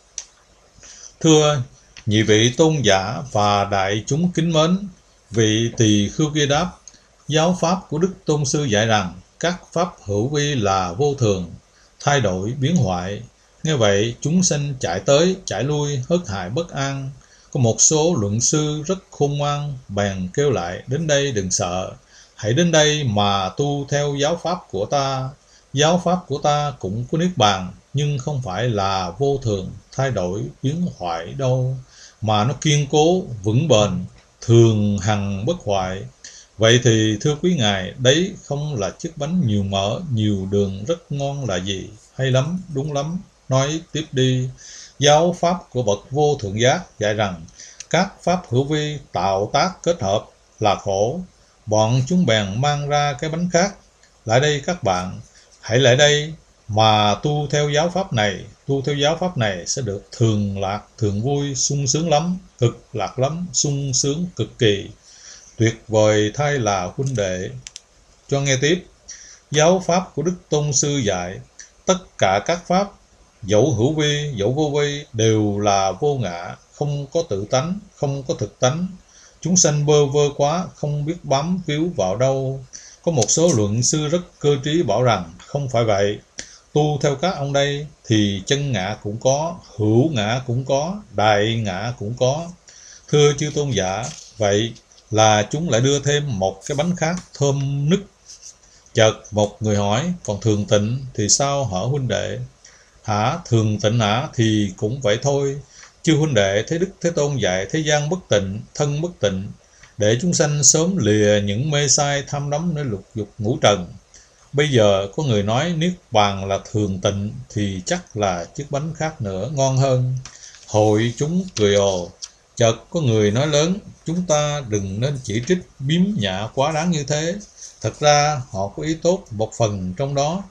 Thưa nhị vị tôn giả và đại chúng kính mến, vị tỳ khưu kia đáp, giáo pháp của Đức Tôn Sư dạy rằng các pháp hữu vi là vô thường, thay đổi, biến hoại. Nghe vậy, chúng sanh chạy tới, chạy lui, hớt hải bất an. Có một số luận sư rất khôn ngoan, bèn kêu lại, đến đây đừng sợ, hãy đến đây mà tu theo giáo pháp của ta. Giáo pháp của ta cũng có niết bàn, nhưng không phải là vô thường, thay đổi, biến hoại đâu, mà nó kiên cố, vững bền, thường hằng bất hoại. Vậy thì thưa quý ngài, đấy không là chiếc bánh nhiều mỡ, nhiều đường rất ngon là gì? Hay lắm, đúng lắm, nói tiếp đi. Giáo pháp của bậc vô thượng giác dạy rằng các pháp hữu vi tạo tác kết hợp là khổ. Bọn chúng bèn mang ra cái bánh khác. Lại đây các bạn, hãy lại đây mà tu theo giáo pháp này. Tu theo giáo pháp này sẽ được thường lạc, thường vui, sung sướng lắm, cực lạc lắm, sung sướng cực kỳ. Tuyệt vời thay là huynh đệ. Cho nghe tiếp. Giáo pháp của Đức Tôn Sư dạy, tất cả các pháp, dẫu hữu vi, dẫu vô vi, đều là vô ngã, không có tự tánh, không có thực tánh. Chúng sanh bơ vơ quá, không biết bám víu vào đâu. Có một số luận sư rất cơ trí bảo rằng không phải vậy. Tu theo các ông đây thì chân ngã cũng có, hữu ngã cũng có, đại ngã cũng có. Thưa chư tôn giả, vậy là chúng lại đưa thêm một cái bánh khác thơm nức. Chợt một người hỏi, còn thường tịnh thì sao hở huynh đệ? Hả, thường tịnh hả? Thì cũng vậy thôi. Chư huynh đệ thấy Đức Thế Tôn dạy thế gian bất tịnh, thân bất tịnh, để chúng sanh sớm lìa những mê sai tham đắm nơi lục dục ngũ trần. Bây giờ có người nói niết bàn là thường tịnh, thì chắc là chiếc bánh khác nữa ngon hơn. Hội chúng cười ồ. Chợt có người nói lớn, chúng ta đừng nên chỉ trích biếm nhạ quá đáng như thế. Thật ra họ có ý tốt một phần trong đó.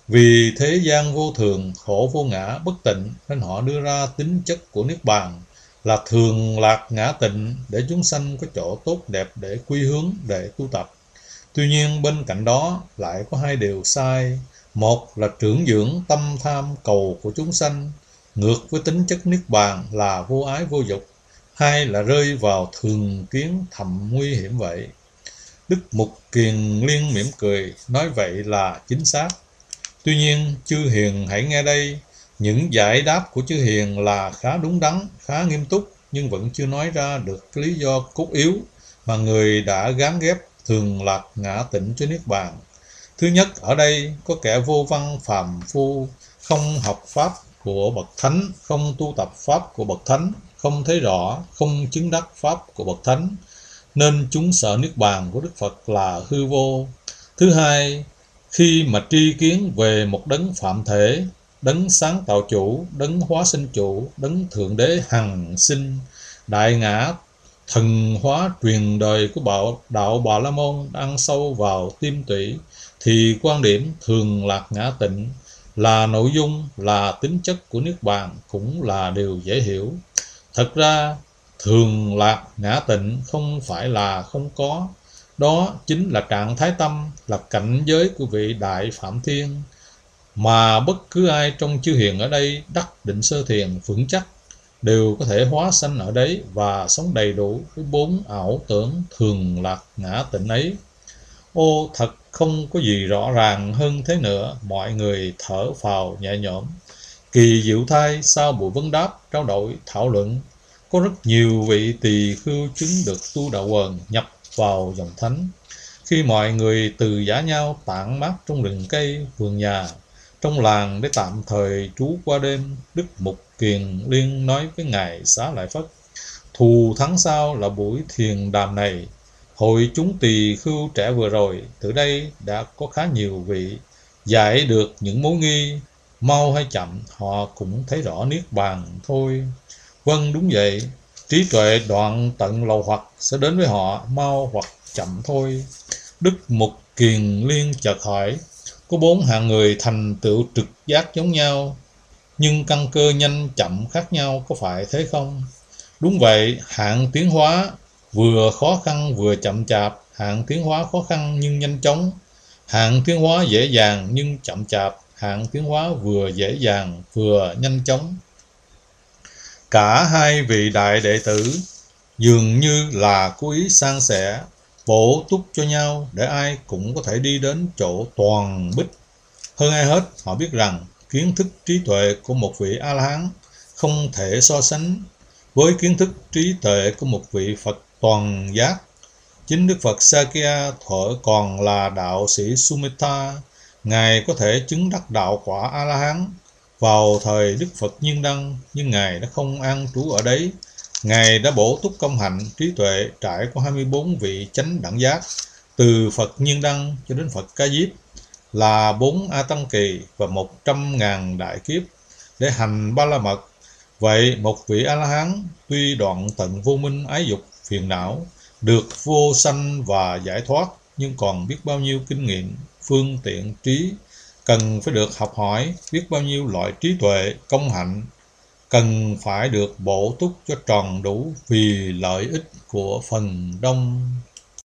Vì thế gian vô thường, khổ vô ngã, bất tịnh, nên họ đưa ra tính chất của niết bàn là thường lạc ngã tịnh, để chúng sanh có chỗ tốt đẹp để quy hướng, để tu tập. Tuy nhiên bên cạnh đó lại có hai điều sai. Một là trưởng dưỡng tâm tham cầu của chúng sanh, ngược với tính chất niết bàn là vô ái vô dục. Hai là rơi vào thường kiến thầm nguy hiểm vậy. Đức Mục Kiền Liên mỉm cười, nói vậy là chính xác. Tuy nhiên, chư hiền hãy nghe đây, những giải đáp của chư hiền là khá đúng đắn, khá nghiêm túc, nhưng vẫn chưa nói ra được cái lý do cốt yếu mà người đã gán ghép thường lạc ngã tịnh cho niết bàn. Thứ nhất, ở đây có kẻ vô văn phàm phu, không học pháp của bậc thánh, không tu tập pháp của bậc thánh, không thấy rõ, không chứng đắc pháp của bậc thánh, nên chúng sợ niết bàn của Đức Phật là hư vô. Thứ hai, khi mà tri kiến về một đấng phạm thể, đấng sáng tạo chủ, đấng hóa sinh chủ, đấng thượng đế hằng sinh, đại ngã thần hóa truyền đời của đạo Bà La Môn ăn sâu vào tim tủy, thì quan điểm thường lạc ngã tịnh là nội dung, là tính chất của niết bàn cũng là điều dễ hiểu. Thật ra, thường lạc ngã tịnh không phải là không có, đó chính là trạng thái tâm, là cảnh giới của vị Đại Phạm Thiên, mà bất cứ ai trong chư hiền ở đây đắc định sơ thiền vững chắc đều có thể hóa sanh ở đấy và sống đầy đủ với bốn ảo tưởng thường lạc ngã tịnh ấy. Ô, thật không có gì rõ ràng hơn thế nữa. Mọi người thở phào nhẹ nhõm. Kỳ diệu thay, sau buổi vấn đáp, trao đổi, thảo luận, có rất nhiều vị tỳ khưu chứng được tu đạo quần nhập vào dòng thánh. Khi mọi người từ giã nhau tản mát trong rừng cây, vườn nhà, trong làng để tạm thời trú qua đêm, Đức Mục Kiền Liên nói với Ngài Xá Lợi Phất: thù tháng sau là buổi thiền đàm này. Hội chúng tỳ khưu trẻ vừa rồi, từ đây đã có khá nhiều vị giải được những mối nghi, mau hay chậm họ cũng thấy rõ niết bàn thôi. Vâng, đúng vậy, trí tuệ đoạn tận lầu hoặc sẽ đến với họ mau hoặc chậm thôi. Đức Mục Kiền Liên chợt hỏi: có bốn hạng người thành tựu trực giác giống nhau, nhưng căn cơ nhanh chậm khác nhau, có phải thế không? Đúng vậy, hạng tiến hóa vừa khó khăn vừa chậm chạp, hạng tiến hóa khó khăn nhưng nhanh chóng, hạng tiến hóa dễ dàng nhưng chậm chạp, hạng tiến hóa vừa dễ dàng vừa nhanh chóng. Cả hai vị đại đệ tử dường như là cố ý san sẻ, bổ túc cho nhau để ai cũng có thể đi đến chỗ toàn bích. Hơn ai hết, họ biết rằng kiến thức trí tuệ của một vị A-la-hán không thể so sánh với kiến thức trí tuệ của một vị Phật toàn giác. Chính Đức Phật Sakya thuở còn là đạo sĩ Sumedha, Ngài có thể chứng đắc đạo quả A-la-hán vào thời Đức Phật Nhiên Đăng, nhưng Ngài đã không an trú ở đấy. Ngài đã bổ túc công hạnh trí tuệ trải qua 24 vị chánh đẳng giác, từ Phật Nhiên Đăng cho đến Phật Ca Diếp, là 4 A Tăng Kỳ và 100.000 đại kiếp để hành Ba La Mật. Vậy một vị A-la-hán tuy đoạn tận vô minh ái dục phiền não, được vô sanh và giải thoát, nhưng còn biết bao nhiêu kinh nghiệm, phương tiện trí cần phải được học hỏi, biết bao nhiêu loại trí tuệ, công hạnh cần phải được bổ túc cho tròn đủ vì lợi ích của phần đông.